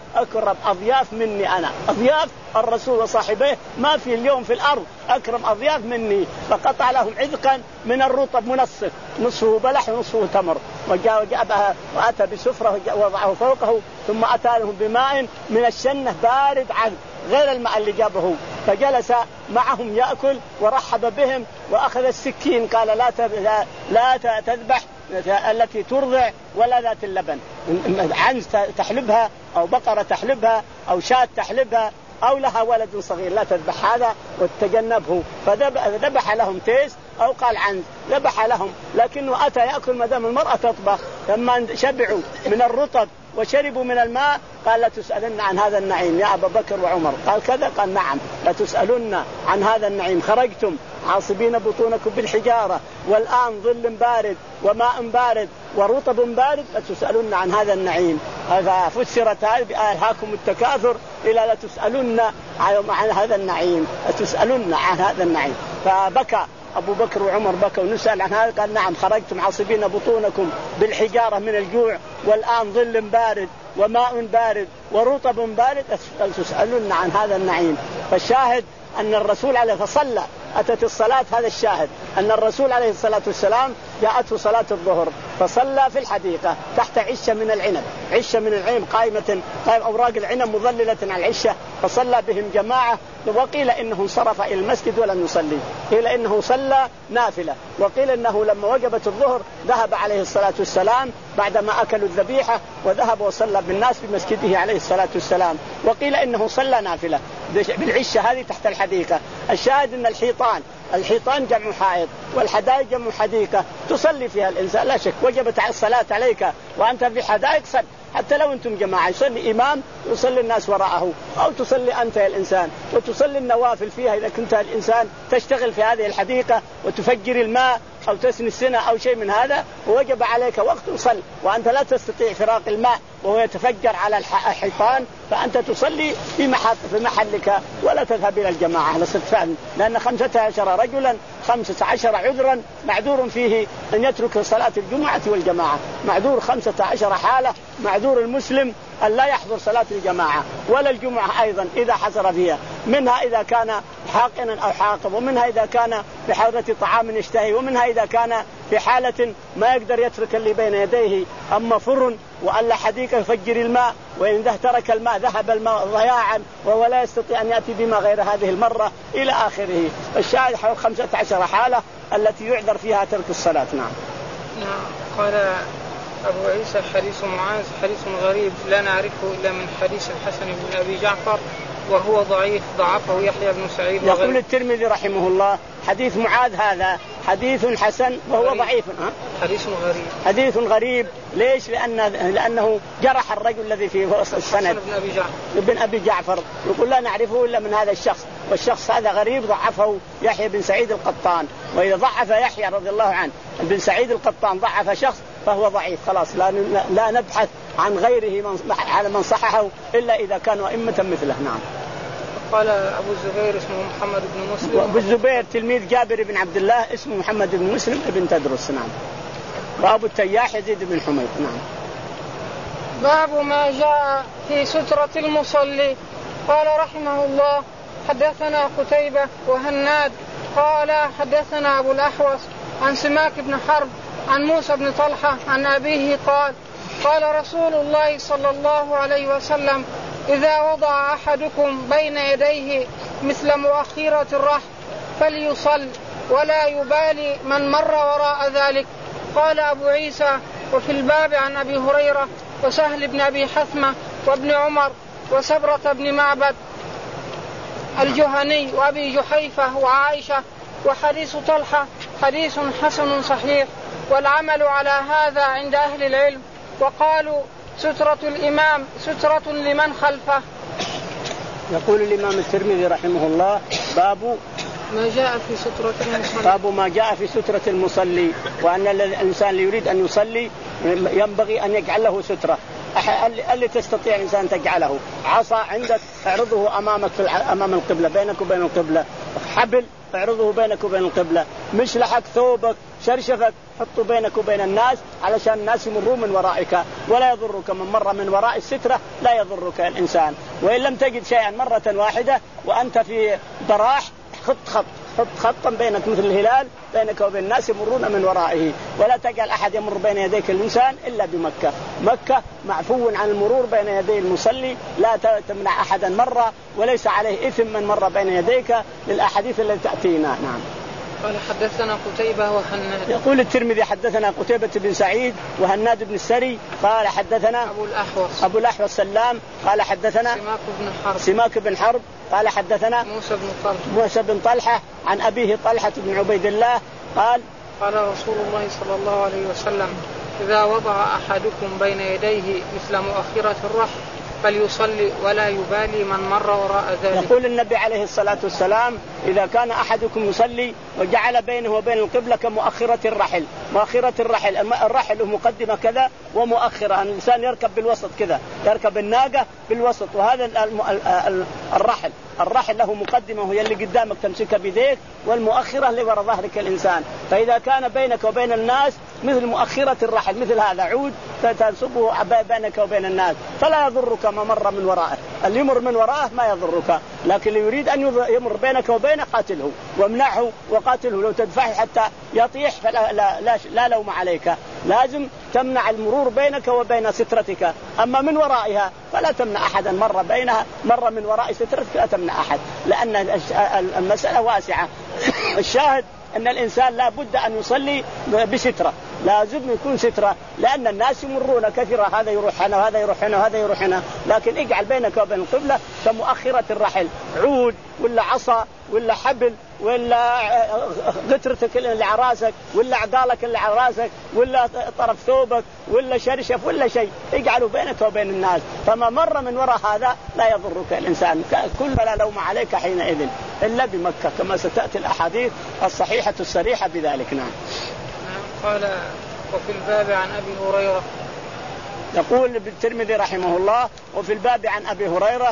أكرم أضياف مني أنا. أضياف الرسول وصاحبه ما في اليوم في الأرض أكرم أضياف مني. فقطع لهم عذقا من الرطب منصف، نصفه بلح ونصفه تمر، وجاء وجابها وأتى بسفرة ووضعه فوقه، ثم أتى لهم بماء من الشنة بارد عذب غير الماء اللي جابه. فجلس معهم يأكل ورحب بهم وأخذ السكين قال لا لا, لا تذبح التي ترضع ولا ذات اللبن، عنز تحلبها أو بقرة تحلبها أو شاة تحلبها أو لها ولد صغير، لا تذبح هذا وتجنبه. فذبح لهم تيس أو قال عنز، ذبح لهم، لكنه أتى يأكل ما دام المرأة تطبخ. لما شبعوا من الرطب وشربوا من الماء قال لا تسألن عن هذا النعيم يا أبا بكر وعمر. قال كذا؟ قال نعم لا تسألن عن هذا النعيم. خرجتم عاصبين بطونكم بالحجارة والآن ظل بارد وماء بارد ورطب بارد، لا تسألن عن هذا النعيم. ففسرت هذه بألهاكم التكاثر إلى لا تسألن عن هذا النعيم، لا تسألن عن هذا النعيم. فبكى أبو بكر وعمر بكوا ونسأل عن هذا. قال نعم خرجتم عاصبين بطونكم بالحجارة من الجوع والآن ظل بارد وماء بارد ورطب بارد، تسألون عن هذا النعيم. فالشاهد أن الرسول عليه فصلى أتت الصلاة. هذا الشاهد أن الرسول عليه الصلاة والسلام جاءته صلاة الظهر فصلى في الحديقة تحت عشة من العنب، عشة من العنب قائمة قائم أوراق العنب مظللة على العشة، فصلى بهم جماعة. وقيل إنه انصرف إلى المسجد ولم يصلي، قيل إنه صلى نافلة، وقيل إنه لما وجبت الظهر ذهب عليه الصلاة والسلام بعدما أكلوا الذبيحة وذهب وصلى بالناس في مسجده عليه الصلاة والسلام. وقيل إنه صلى نافلة بالعشة هذه تحت الحديقة. الشاهد أن الحيطان الحيطان جمع حائط والحدائق جمع حديقة تصلي فيها الإنسان، لا شك وجبت الصلاة عليك وأنت في حدائق صل، حتى لو أنتم جماعة يصلي إمام يصلي الناس وراءه، أو تصلي أنت يا الإنسان وتصلي النوافل فيها إذا كنت الإنسان تشتغل في هذه الحديقة وتفجر الماء أو تسني السنة أو شيء من هذا، ووجب عليك وقت تصل وأنت لا تستطيع فراق الماء وهو يتفجر على الحيطان، فأنت تصلي في محل في محلك ولا تذهب إلى الجماعة لستفهم، لأن خمسة عشر رجلا خمسة عشر عذرا معذور فيه أن يترك صلاة الجمعة والجماعة، معذور خمسة عشر حالة، معذور المسلم أن لا يحضر صلاة الجماعة ولا الجمعة أيضا إذا حضر فيها، منها إذا كان حاقنا أو حاقب، ومنها إذا كان في حضرة طعام يشتهي، ومنها إذا كان في حالة ما يقدر يترك اللي بين يديه، أما فرن وألا حديقة يفجر الماء، وإن ترك الماء ذهب الماء ضياعا وهو لا يستطيع أن يأتي بما غير هذه المرة إلى آخره. الشاهد حول خمسة عشر حالة التي يعذر فيها ترك الصلاة. نعم. نعم. قال أبو عيسى حديث معاذ حديث غريب لا نعرفه إلا من حديث الحسن بن أبي جعفر وهو ضعيف ضعفه يحيى بن سعيد. يقول الترمذي رحمه الله حديث معاذ هذا حديث حسن وهو غريب. ضعيف. ها؟ حديث غريب. حديث غريب ليش؟ لأن لأنه جرح الرجل الذي في وسط السند بن أبي جعفر. ابن أبي جعفر، يقول لا نعرفه إلا من هذا الشخص، والشخص هذا غريب ضعفه يحيى بن سعيد القطان، وإذا ضعف يحيى رضي الله عنه بن سعيد القطان ضعف شخص فهو ضعيف خلاص، لا لا نبحث عن غيره من على من صححه إلا إذا كانوا أئمة مثله. نعم. قال أبو الزبير اسمه محمد بن مسلم. أبو الزبير تلميذ جابر بن عبد الله اسمه محمد بن مسلم بن تدرس. نعم. وأبو التياح يزيد بن حميد. نعم. باب ما جاء في سترة المصلي. قال رحمه الله حدثنا قتيبة وهناد قال حدثنا أبو الأحوص عن سماك بن حرب عن موسى بن طلحة عن أبيه قال قال رسول الله صلى الله عليه وسلم إذا وضع أحدكم بين يديه مثل مؤخرة الرحل فليصل ولا يبالي من مر وراء ذلك. قال أبو عيسى وفي الباب عن أبي هريرة وسهل بن أبي حثمة وابن عمر وسبرة بن معبد الجهني وأبي جحيفة وعائشة. وحديث طلحة حديث حسن صحيح، والعمل على هذا عند أهل العلم، وقالوا سترة الإمام سترة لمن خلفه. يقول الإمام الترمذي رحمه الله باب ما جاء في سترة المصلي. باب ما جاء في سترة المصلي، وأن الإنسان اللي يريد أن يصلي ينبغي أن يجعل له سترة. اللي تستطيع الإنسان تجعله عصا عندك اعرضه أمامك في أمام القبلة بينك وبين القبلة، حبل اعرضه بينك وبين القبلة، مشلحك ثوبك شرشفك حطه بينك وبين الناس علشان الناس يمروا من ورائك، ولا يضرك من مر من وراء السترة لا يضرك الإنسان. وإن لم تجد شيئا مرة واحدة وأنت في ضراح خط خط حط خطا بينك مثل الهلال بينك وبين الناس يمرون من ورائه، ولا تجعل أحد يمر بين يديك الإنسان إلا بمكة. مكة معفو عن المرور بين يدي المصلي، لا تمنع أحدا مرة، وليس عليه إثم من مر بين يديك للأحاديث التي تأتينا. نعم. قال حدثنا قتيبة وهناد. يقول الترمذي حدثنا قتيبة بن سعيد وهناد بن السري قال حدثنا أبو الأحوص أبو الأحوص سلام قال حدثنا سماك بن حرب سماك بن حرب قال حدثنا موسى بن طلحة موسى بن طلحة عن أبيه طلحة بن عبيد الله قال قال رسول الله صلى الله عليه وسلم إذا وضع أحدكم بين يديه مثل مؤخرة الرحل فليصلي ولا يبالي من مر وراء ذلك. يقول النبي عليه الصلاة والسلام إذا كان أحدكم يصلي وجعل بينه وبين القبلة كمؤخرة الرحل. مؤخرة الرحل الرحل مقدمة كذا ومؤخرة، الإنسان يركب بالوسط كذا، يركب الناقة بالوسط، وهذا الرحل الرحل له مقدمة وهي اللي قدامك تمسكها بيديك، والمؤخرة اللي وراء ظهرك الإنسان. فإذا كان بينك وبين الناس مثل مؤخرة الرحل مثل هذا عود تنصبه بينك وبين الناس فلا يضرك ما مر من ورائه. اللي يمر من وراءه ما يضرك، لكن اللي يريد أن يمر بينك وبينه قاتله وامنعه وقاتله، لو تدفعه حتى يطيح فلا لا, لا, لا لوم عليك. لازم تمنع المرور بينك وبين سترتك، أما من ورائها فلا تمنع أحدا مر بينها مر من وراء سترتك لا تمنع أحد، لأن المسألة واسعة. الشاهد أن الإنسان لا بد أن يصلي بسترة، لازم يكون سترة، لأن الناس يمرون كثيرا، هذا يروح هنا وهذا يروح هنا وهذا يروح هنا، لكن اجعل بينك وبين القبلة كمؤخرة الرحل، عود ولا عصا ولا حبل ولا غترتك اللي على راسك ولا عقالك اللي على راسك ولا طرف ثوبك ولا شرشف ولا شيء، اجعله بينك وبين الناس، فما مر من وراء هذا لا يضرك الإنسان، كل لا لوم عليك حينئذ إلا بمكة، كما ستأتي الأحاديث الصحيحة الصريحة بذلك. نعم. قال وفي الباب عن أبي هريرة. يقول الترمذي رحمه الله وفي الباب عن أبي هريرة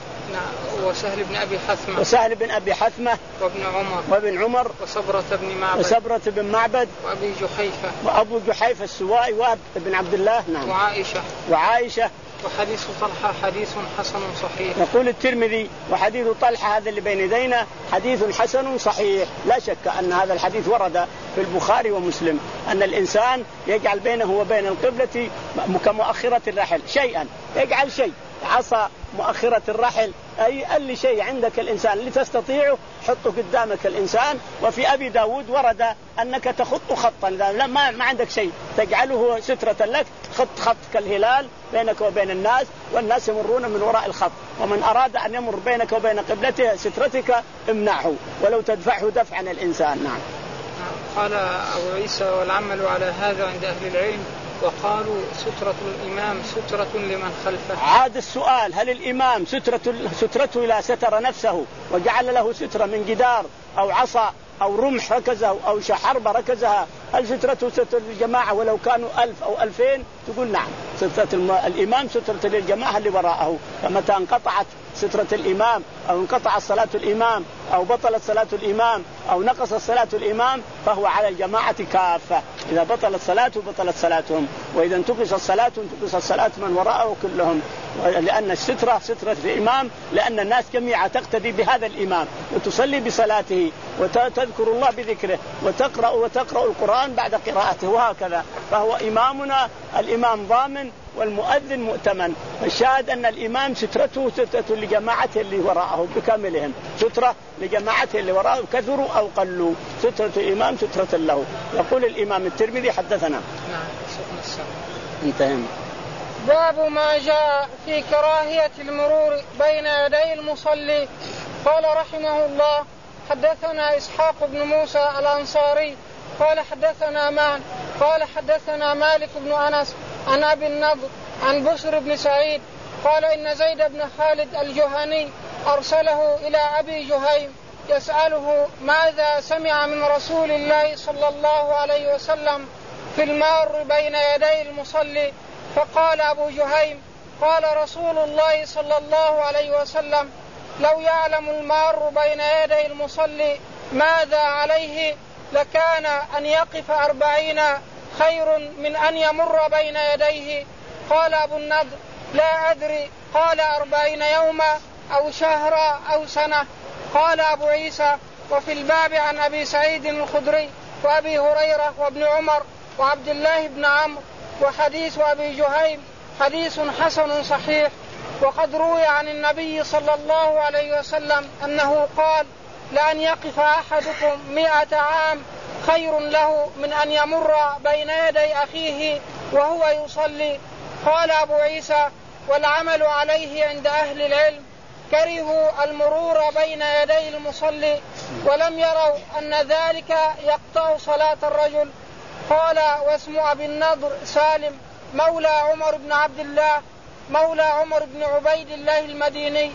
نعم وسهل بن أبي حثمة وسهل بن أبي حثمة وابن عمر وابن عمر وصبرة بن معبد وصبرة بن معبد وأبي جحيفة وأبو جحيفة السوائي وأب بن عبد الله. نعم. وعائشة وعائشة وحديث طلحة حديث حسن صحيح. يقول الترمذي وحديث طلحة هذا اللي بين يدينا حديث حسن صحيح، لا شك أن هذا الحديث ورد في البخاري ومسلم أن الإنسان يجعل بينه وبين القبلة كمؤخرة الرحل شيئا، يجعل شيء عصا مؤخرة الرحل، أي أي شيء عندك الإنسان اللي تستطيعه حطه قدامك الإنسان. وفي أبي داود ورد أنك تخط خطا، لا ما, ما عندك شيء تجعله سترة لك، خط خط كالهلال بينك وبين الناس والناس يمرون من وراء الخط، ومن أراد أن يمر بينك وبين قبلته سترتك امنعه ولو تدفعه دفعا الإنسان. نعم. قال أبو عيسى والعمل على هذا عند أهل العلم وقالوا سترة الإمام سترة لمن خلفه. عاد السؤال هل الإمام سترة سترته لا ستر نفسه وجعل له سترة من جدار أو عصا أو رمح ركزه أو شحربة ركزها، هل سترته ستر الجماعة ولو كانوا ألف أو ألفين؟ تقول نعم سترة الإمام سترة للجماعة اللي وراءه، فمتى انقطعت سترة الإمام أو انقطعت صلاة الإمام أو بطلت صلاة الإمام أو نقصت صلاة الإمام فهو على الجماعة كافة، إذا بطلت صلاته بطلت صلاتهم، وإذا انتقصت صلاة انتقصت صلاة من وراءه كلهم، لأن السترة سترة الإمام، لأن الناس جميعا تقتدي بهذا الإمام وتصلي بصلاته وتذكر الله بذكره وتقرأ وتقرأ القرآن بعد قراءته وهكذا، فهو إمامنا الإمام ضامن والمؤذن مؤتمن. الشاهد أن الإمام سترته سترة لجماعته اللي وراءه بكاملهم، سترة لجماعته اللي وراءه كثروا أو قلوا، سترة الإمام سترة له. يقول الإمام الترمذي حدثنا. انتهى. باب ما جاء في كراهية المرور بين يدي المصلي. قال رحمه الله حدثنا إسحاق بن موسى الأنصاري قال حدثنا مان قال حدثنا مالك بن أنس عن أبي النضر عن بشر بن سعيد قال إن زيد بن خالد الجهني أرسله إلى أبي جهيم يسأله ماذا سمع من رسول الله صلى الله عليه وسلم في المار بين يدي المصلي، فقال أبو جهيم قال رسول الله صلى الله عليه وسلم لو يعلم المار بين يدي المصلي ماذا عليه لكان أن يقف أربعين خير من أن يمر بين يديه. قال أبو النضر: لا أدري، قال أربعين يوما أو شهرا أو سنة. قال أبو عيسى: وفي الباب عن أبي سعيد الخدري وأبي هريرة وابن عمر وعبد الله بن عمرو وحديث أبي جهيم حديث حسن صحيح. وقد روي عن النبي صلى الله عليه وسلم أنه قال: لأن يقف أحدكم مئة عام خير له من أن يمر بين يدي أخيه وهو يصلي. قال أبو عيسى: والعمل عليه عند أهل العلم كرهوا المرور بين يدي المصلي ولم يروا أن ذلك يقطع صلاة الرجل. قال: واسم أبي النضر سالم مولى عمر بن عبد الله مولى عمر بن عبيد الله المديني.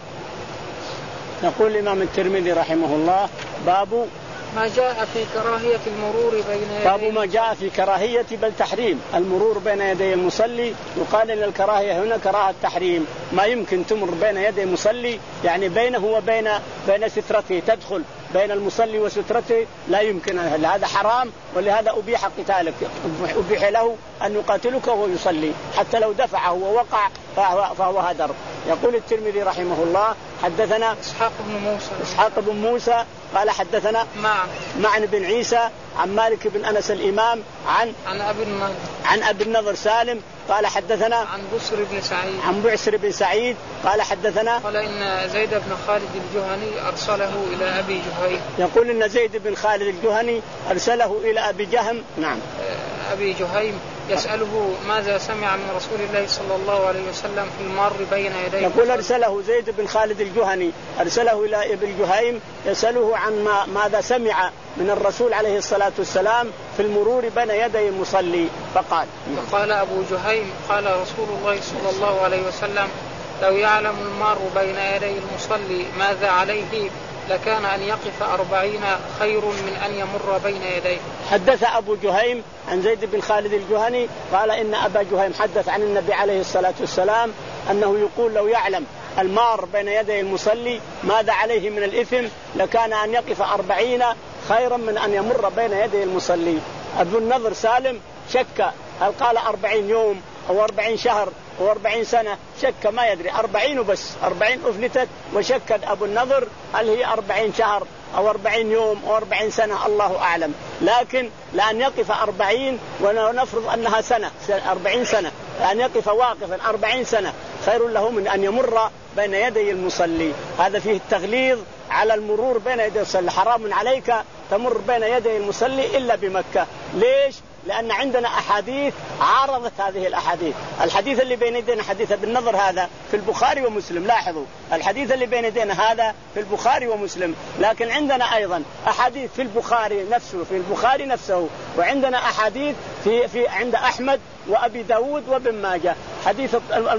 يقول الإمام الترمذي رحمه الله: باب ما جاء في كراهية المرور بين يدي باب ما جاء في كراهية بل تحريم المرور بين يدي المصلي. يقال ان الكراهية هنا كراهة تحريم، ما يمكن تمر بين يدي المصلي، يعني بينه وبين بين سترته، تدخل بين المصلي وسترته لا يمكن، هذا حرام، ولهذا أبيح قتالك، أبيح له أن يقاتلك وهو يصلي حتى لو دفعه ووقع فهو, فهو هدر. يقول الترمذي رحمه الله: حدثنا إسحاق بن موسى إسحاق بن موسى قال حدثنا معن معن بن عيسى عن مالك بن أنس الإمام عن عن أبي النضر عن أبي النضر سالم قال حدثنا عن بسر بن سعيد عن بعسر بن سعيد قال حدثنا قال إن زيد بن خالد الجهني أرسله إلى أبي جهيم. يقول إن زيد بن خالد الجهني أرسله إلى أبي جهم نعم أبي جهيم يسأله ماذا سمع من رسول الله صلى الله عليه وسلم في المار بين يديه. يقول أرسله زيد بن خالد الجهني أرسله إلى أبي جهيم يسأله عن ما ماذا سمع من الرسول عليه الصلاة والسلام في المرور بين يدي المصلي. فقال فقال أبو جهيم: قال رسول الله صلى الله عليه وسلم: لو يعلم المار بين يدي المصلي ماذا عليه لكان أن يقف أربعين خير من أن يمر بين يديه. حدث أبو جهيم عن زيد بن خالد الجهني قال إن أبا جهيم حدث عن النبي عليه الصلاة والسلام أنه يقول: لو يعلم المار بين يدي المصلي ماذا عليه من الإثم لكان أن يقف أربعين خيرا من أن يمر بين يدي المصلي. أبو النضر سالم شك هل قال أربعين يوم أو أربعين شهر أو أربعين سنة، شك ما يدري، أربعين وبس، أربعين أفلتت، وشك أبو النضر هل هي أربعين شهر أو أربعين يوم أو أربعين سنة، الله أعلم. لكن لأن يقف أربعين ونفرض أنها سنة أربعين سنة، لأن يقف واقفا أربعين سنة خير له من أن يمر بين يدي المصلي. هذا فيه التغليظ على المرور بين يدي المصلي. حرام عليك تمر بين يدي المصلي إلا بمكة. ليش؟ لأن عندنا أحاديث عارضت هذه الأحاديث. الحديث اللي بين يدينا حديث ابن النضر هذا في البخاري ومسلم، لاحظوا الحديث اللي بين يدينا هذا في البخاري ومسلم، لكن عندنا أيضا أحاديث في البخاري نفسه في البخاري نفسه وعندنا أحاديث في في عند أحمد وأبي داود وابن ماجه. حديث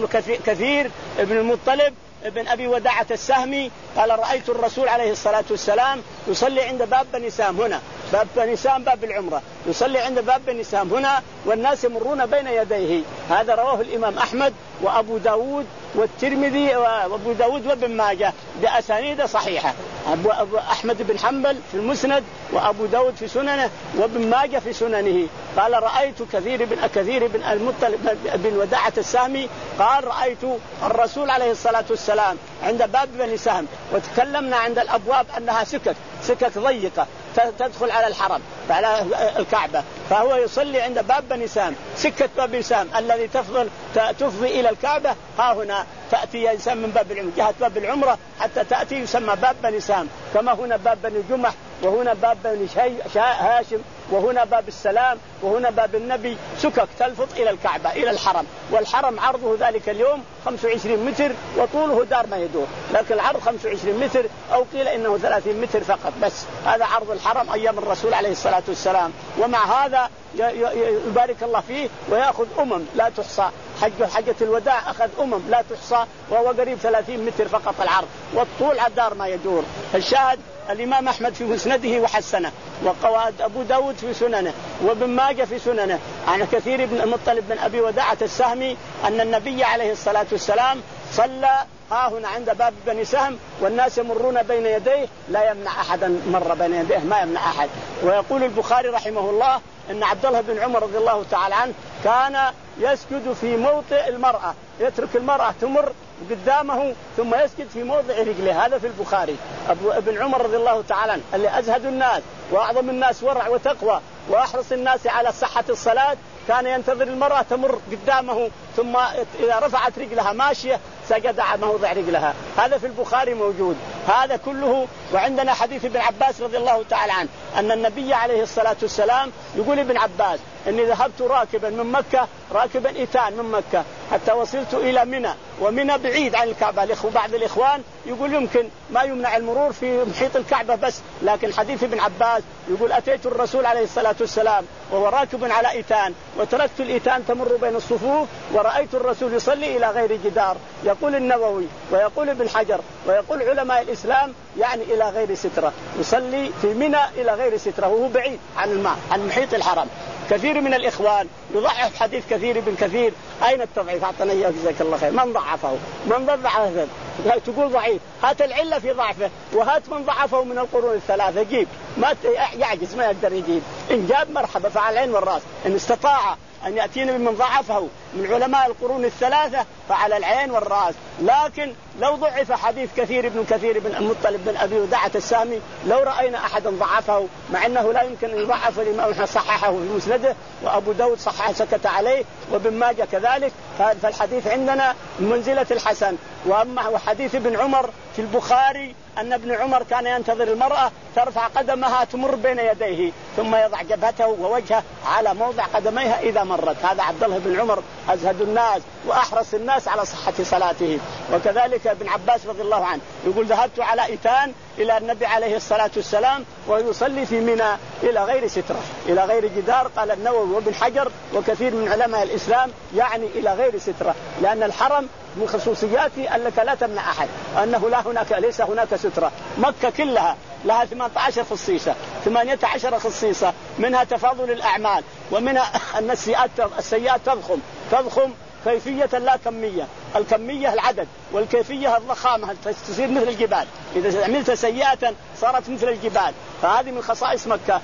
كثير ابن المطلب ابن أبي وداعة السهمي قال: رأيت الرسول عليه الصلاة والسلام يصلي عند باب بني سام، هنا باب بني سام باب العمرة، يصلي عند باب بني سام هنا والناس يمرون بين يديه. هذا رواه الإمام أحمد وأبو داود والترمذي وأبو داود وابن ماجه بأسانيد صحيحة. أبو أبو أحمد بن حنبل في المسند وأبو داود في سننه وابن ماجه في سننه. قال: رأيت كثير بن كثير بن المطلب بن وداعة السامي قال: رأيت الرسول عليه الصلاة والسلام عند باب بني سهم، وتكلمنا عند الأبواب أنها سكك سكك ضيقة تدخل على الحرم على الكعبة، فهو يصلي عند باب بني سام، سكة باب بني سام الذي تفضل تفضي إلى الكعبة، ها هنا تأتي إنسان من باب العمرة جهة باب العمرة حتى تأتي يسمى باب بني سام، كما هنا باب بني جمح وهنا باب بني هاشم وهنا باب السلام وهنا باب النبي، سكك تلفظ إلى الكعبة إلى الحرم. والحرم عرضه ذلك اليوم خمسة وعشرين متر وطوله دار ما يدور، لكن العرض خمسة وعشرين متر أو قيل إنه ثلاثين متر فقط، بس هذا عرض الحرم أيام الرسول عليه الصلاة والسلام. ومع هذا يبارك الله فيه ويأخذ أمم لا تحصى، حجة حجة الوداع أخذ أمم لا تحصى، وهو قريب ثلاثين متر فقط العرض، والطول على دار ما يدور. الشاهد الإمام أحمد في مسنده وحسنه، وقواد أبو داود في سننه، وابن ماجه في سننه عن كثير بن المطلب بن أبي وداعة السهمي أن النبي عليه الصلاة والسلام صلى ها هنا عند باب بني سهم والناس يمرون بين يديه لا يمنع أحدا مر بين يديه ما يمنع أحد. ويقول البخاري رحمه الله إن عبد الله بن عمر رضي الله تعالى عنه كان يسجد في موطئ المرأة، يترك المرأة تمر قدامه ثم يسجد في موضع رجله. هذا في البخاري. أبو ابن عمر رضي الله تعالى عنه اللي أزهد الناس وأعظم الناس ورع وتقوى وأحرص الناس على صحة الصلاة كان ينتظر المرأة تمر قدامه ثم إذا رفعت رجلها ماشية سجد على موضع رجلها. هذا في البخاري موجود هذا كله. وعندنا حديث ابن عباس رضي الله تعالى عنه أن النبي عليه الصلاة والسلام يقول ابن عباس إني ذهبت راكبا من مكة راكبا إتان من مكة حتى وصلت إلى منى ومنى بعيد عن الكعبة. بعض الإخوان يقول يمكن ما يمنع المرور في محيط الكعبة بس، لكن حديث ابن عباس يقول أتيت الرسول عليه الصلاة والسلام وهو راكب على إتان وتركت الإتان تمر بين الصفوف ورأيت الرسول يصلي إلى غير جدار. يقول النووي ويقول ابن حجر ويقول علماء الإسلام يعني إلى غير سترة، يصلي في منى إلى غير سترة وهو بعيد عن الماء عن محيط الحرم. كثير من الإخوان يضعف حديث كثير بن كثير. أين التضعيف؟ أعطنا إياه جزاك الله خير. من ضعفه؟ من ضعفه؟ تقول ضعيف، هات العلة في ضعفه وهات من ضعفه من القرون الثلاثة جيب. ما يعجز ما يقدر يجيب، إن جاب مرحبا فعلى العين والرأس. إن استطاع أن يأتينا بمن ضعفه من علماء القرون الثلاثة فعلى العين والرأس. لكن لو ضعف حديث كثير بن كثير بن المطلب بن أبي ودعة السامي لو رأينا أحدا ضعفه مع أنه لا يمكن أن يضعف الإمام صححه في مسنده وأبو داود صححه سكت عليه وابن ماجه كذلك، فالحديث عندنا منزلة الحسن. وأما وحديث ابن عمر في البخاري أن ابن عمر كان ينتظر المرأة ترفع قدمها تمر بين يديه ثم يضع جبهته ووجهه على موضع قدميها إذا مرت. هذا عبد الله بن عمر أزهد الناس وأحرص الناس على صحة صلاته. وكذلك ابن عباس رضي الله عنه يقول ذهبت على إتان إلى النبي عليه الصلاة والسلام ويصلي في منى إلى غير سترة إلى غير جدار. قال النووي وابن حجر وكثير من علماء الإسلام يعني إلى غير سترة، لأن الحرم من خصوصياته أنك لا تمنع أحد، أنه لا هناك ليس هناك سترة. مكة كلها لها ثمانية عشر خصيصة ثمانية عشر خصيصة منها تفاضل الأعمال ومنها أن السيئات السيئات تضخم تضخم كيفية لا كمية. الكمية العدد والكيفية الضخامة تصير مثل الجبال، إذا عملت سيئة صارت مثل الجبال. فهذه من خصائص مكة.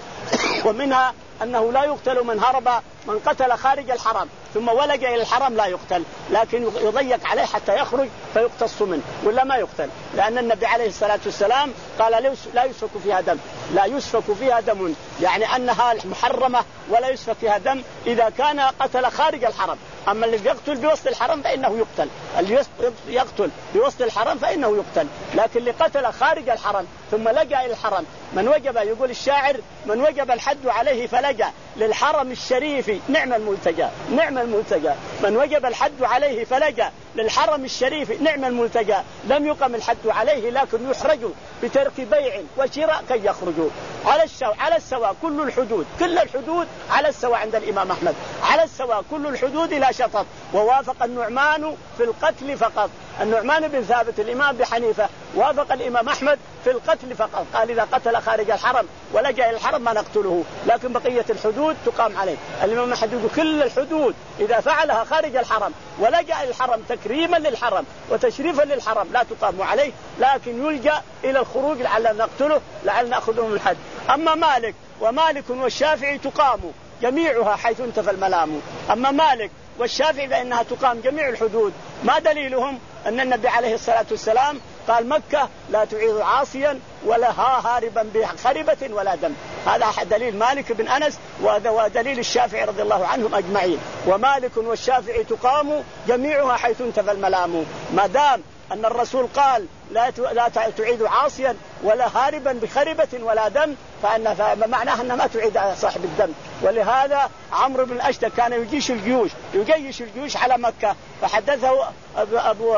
ومنها أنه لا يقتل من هرب من قتل خارج الحرم ثم ولج إلى الحرم لا يقتل، لكن يضيق عليه حتى يخرج فيقتص منه ولا ما يقتل، لأن النبي عليه الصلاة والسلام قال لا يسفك فيها دم لا يسفك فيها دم، يعني أنها محرمة ولا يسفك فيها دم إذا كان قتل خارج الحرم. أما اللي يقتل بوسط الحرم فإنه يقتل، اللي يقتل بوسط الحرم فإنه يقتل، لكن اللي قتل خارج الحرم ثم لجأ إلى الحرم من وجب يقول الشاعر من وجب الحد عليه فلجأ للحرم الشريف نعم الملتجى نعم الملتجى من وجب الحد عليه فلجأ للحرم الشريف نعم الملتجى لم يقم الحد عليه لكن يحرج بترك بيع وشراء كي يخرجوا على السواء على السواء كل الحدود كل الحدود على السواء عند الإمام أحمد على السواء كل الحدود لا شطط. ووافق النعمان في القتل فقط، النعمان بن ثابت الإمام بحنيفة وافق الإمام أحمد في القتل فقط، قال إذا قتل خارج الحرم ولجأ إلى الحرم ما نقتله، لكن بقية الحدود تقام عليه. الإمام أحمد يقول كل الحدود إذا فعلها خارج الحرم ولجأ إلى الحرم تكريما للحرم وتشريفا للحرم لا تقام عليه، لكن يلجأ إلى الخروج لعل نقتله لعل نأخذه من الحد. أما مالك ومالك والشافعي تقام جميعها حيث انتفى الملام. أما مالك والشافعي فإنها تقام جميع الحدود. ما دليلهم؟ أن النبي عليه الصلاة والسلام قال مكة لا تعيد عاصيا ولا هاربا بخربة ولا دم. هذا دليل مالك بن أنس ودليل الشافعي رضي الله عنهم أجمعين. ومالك والشافعي تقام جميعها حيث انتفى الملام. ما دام أن الرسول قال لا لا تعيد عاصيا ولا هاربا بخربة ولا دم فإن معناه أن ما تعيد صاحب الدم. ولهذا عمرو بن الأشتك كان يجيش الجيوش يجيش الجيوش على مكة، فحدثه أبو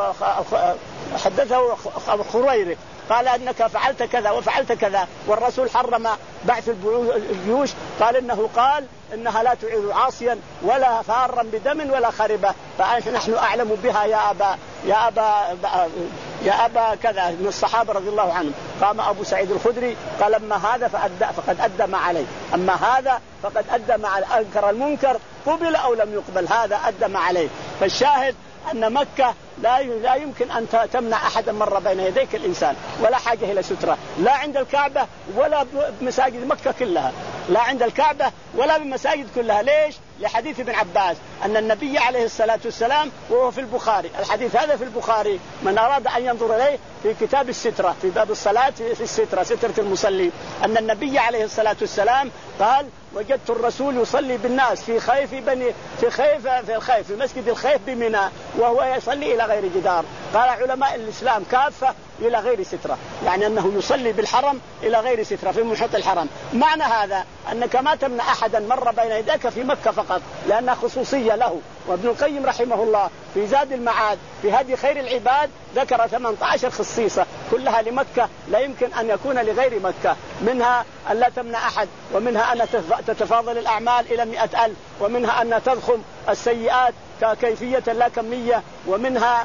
حدثه خريرق قال أنك فعلت كذا وفعلت كذا والرسول حرم بعث الجيوش، قال إنه قال إنها لا تعيد عاصيا ولا فارا بدم ولا خربة، فنحن أعلم بها يا أبا يا أبا يا أبا كذا من الصحابة رضي الله عنهم. قام أبو سعيد الخدري قال أما هذا فأدى فقد أدى ما عليه، أما هذا فقد أدى ما أنكر المنكر قبل أو لم يقبل، هذا أدى ما عليه. فالشاهد أن مكة لا لا يمكن أن تمنع أحدا مر بين يديك الإنسان، ولا حاجة إلى سترة، لا عند الكعبة ولا بمساجد مكة كلها، لا عند الكعبة ولا بالمساجد كلها. ليش؟ لحديث ابن عباس أن النبي عليه الصلاة والسلام، وهو في البخاري، الحديث هذا في البخاري، من أراد أن ينظر إليه في كتاب السترة في باب الصلاة في السترة سترة المصلي، أن النبي عليه الصلاة والسلام قال: وجدت الرسول يصلي بالناس في خيف بني في خيف في الخيف في مسجد الخيف بمنى وهو يصلي إلى غير جدار. قال علماء الإسلام كافة إلى غير سترة، يعني أنه يصلي بالحرم إلى غير سترة في محيط الحرم. معنى هذا أنك ما تمنع أحدا مر بين يديك في مكة فقط، لأنها خصوصية له. وابن القيم رحمه الله في زاد المعاد في هدي خير العباد ذكر ثمانية عشر خصيصة كلها لمكة، لا يمكن أن يكون لغير مكة، منها أن لا تمنع أحد، ومنها أن تتفاضل الأعمال إلى مئة ألف، ومنها أن تضخم السيئات كيفية لا كمية، ومنها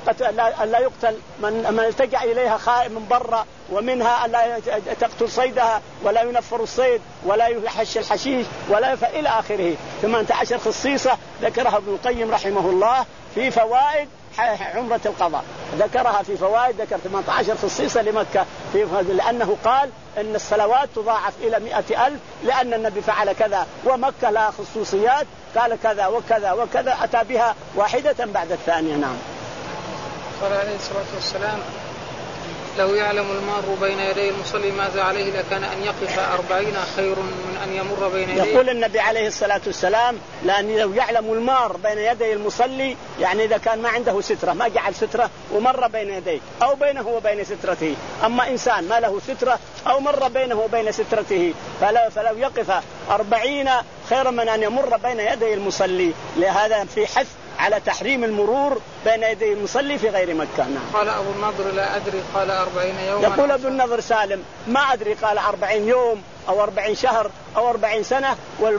أن لا يقتل من من التجأ إليها خائف من برا، ومنها أن لا تقتل صيدها ولا ينفر الصيد ولا يحش الحشيش ولا إلى آخره. ثمانية عشر خصيصة ذكرها ابن القيم رحمه الله في فوائد عمرة القضاء، ذكرها في فوائد، ذكر ثمانية عشر خصيصة لمكة في لأنه قال إن الصلوات تضاعف إلى مئة ألف لأن النبي فعل كذا، ومكة لها خصوصيات قال كذا وكذا وكذا، أتى بها واحدة بعد الثانية. نعم. قال عليه الصلاة والسلام: لو يعلم المار بين يدي المصلي ماذا عليه لكان أن يقف أربعين خير من أن يمر بين يديه. يقول النبي عليه الصلاة والسلام: لأن لو يعلم المار بين يدي المصلي، يعني إذا كان ما عنده سترة، ما جعل سترة ومر بين يديه أو بينه وبين سترته، أما إنسان ما له سترة أو مر بينه وبين سترته فلو, فلو يقف أربعين خير من أن يمر بين يدي المصلي. لهذا في حث على تحريم المرور بين يدي المصلي في غير مكة. نعم. قال أبو النضر: لا أدري، قال أربعين يوما. يقول أبو النضر سالم: ما أدري، قال أربعين يوم أو أربعين شهر أو أربعين سنة،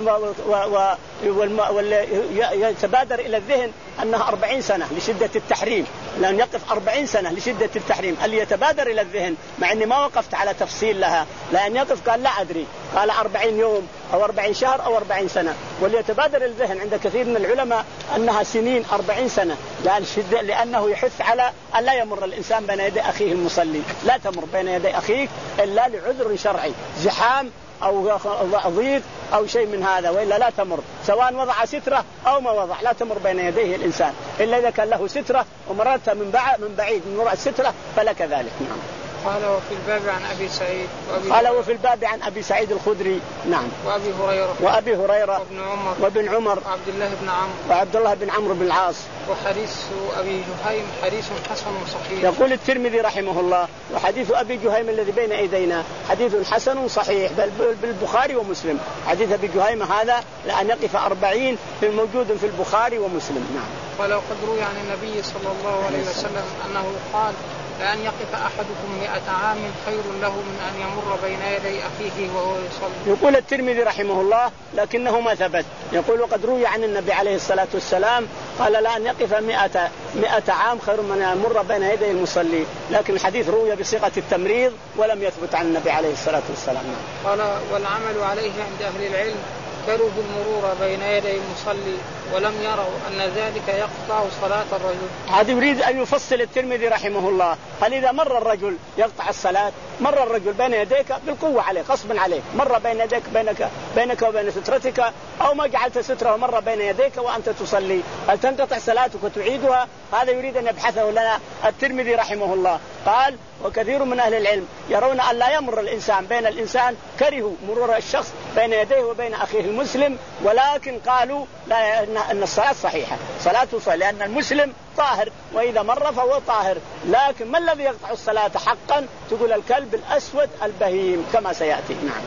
واللي يتبادر إلى الذهن أنها أربعين سنة لشدة التحريم، لأن يقف أربعين سنة لشدة التحريم اللي يتبادر إلى الذهن، مع أني ما وقفت على تفصيل لها، لأن يقف قال لا أدري، قال أربعين يوم أو أربعين شهر أو أربعين سنة. واللي يتبادر الذهن عند كثير من العلماء أنها سنين أربعين سنة، لأن شدة لأنه يحث على أن لا يمر الإنسان بين يدي أخيه المصلي، لا تمر بين يدي أخيك إلا لعذر شرعي، زحام أو ضيق أو شيء من هذا، وإلا لا تمر، سواء وضع سترة أو ما وضع، لا تمر بين يديه الإنسان إلا إذا كان له سترة ومررت من بعد من بعيد من وراء السترة فلك ذلك. نعم. قال: وفي الباب عن أبي سعيد وأبي قال وفي الباب عن أبي سعيد الخدري. نعم. وأبي هريرة وأبي هريرة وابن عمر وابن عمر وعبد الله بن عمرو وعبد الله بن عمرو بن العاص. وحديث أبي جهيم حديث حسن صحيح. يقول الترمذي رحمه الله: وحديث أبي جهيم الذي بين أيدينا حديث حسن صحيح، بل بالبخاري ومسلم. حديث أبي جهيم هذا لأن يقف أربعين في الموجود في البخاري ومسلم. نعم. ولو قد روي عن النبي صلى الله عليه وسلم أنه قال: لأن يقف أحدكم مئة عام خير له من أن يمر بين يدي أخيه وهو يصلي. يقول الترمذي رحمه الله: لكنه ما ثبت. يقول: وقد روي عن النبي عليه الصلاة والسلام قال: لأن يقف مئة, مئة عام خير من أن يمر بين يدي المصلي، لكن الحديث روي بصيغة التمريض ولم يثبت عن النبي عليه الصلاة والسلام. قال: والعمل عليه عند أهل العلم كرهوا المرور بين يدي المصلي ولم يروا أن ذلك يقطع صلاة الرجل. هذا يريد أن يفصل الترمذي رحمه الله: هل إذا مر الرجل يقطع الصلاة؟ مر الرجل بين يديك بالقوة عليه، غصبا عليه، مر بين يديك بينك بينك وبين سترتك، أو ما جعلت سترة ومر بين يديك وأنت تصلي، هل تنقطع صلاتك وتعيدها؟ هذا يريد أن يبحثه لنا الترمذي رحمه الله. قال: وكثير من أهل العلم يرون أن لا يمر الإنسان بين الإنسان، كرهوا مرور الشخص بين يديه وبين أخيه المسلم، ولكن قالوا لا، أن الصلاة صحيحة، صلاته صحيحة، لأن المسلم طاهر وإذا مر فهو طاهر، لكن ما الذي يقطع الصلاة حقا؟ تقول: الكلب الأسود البهيم كما سيأتي. نعم.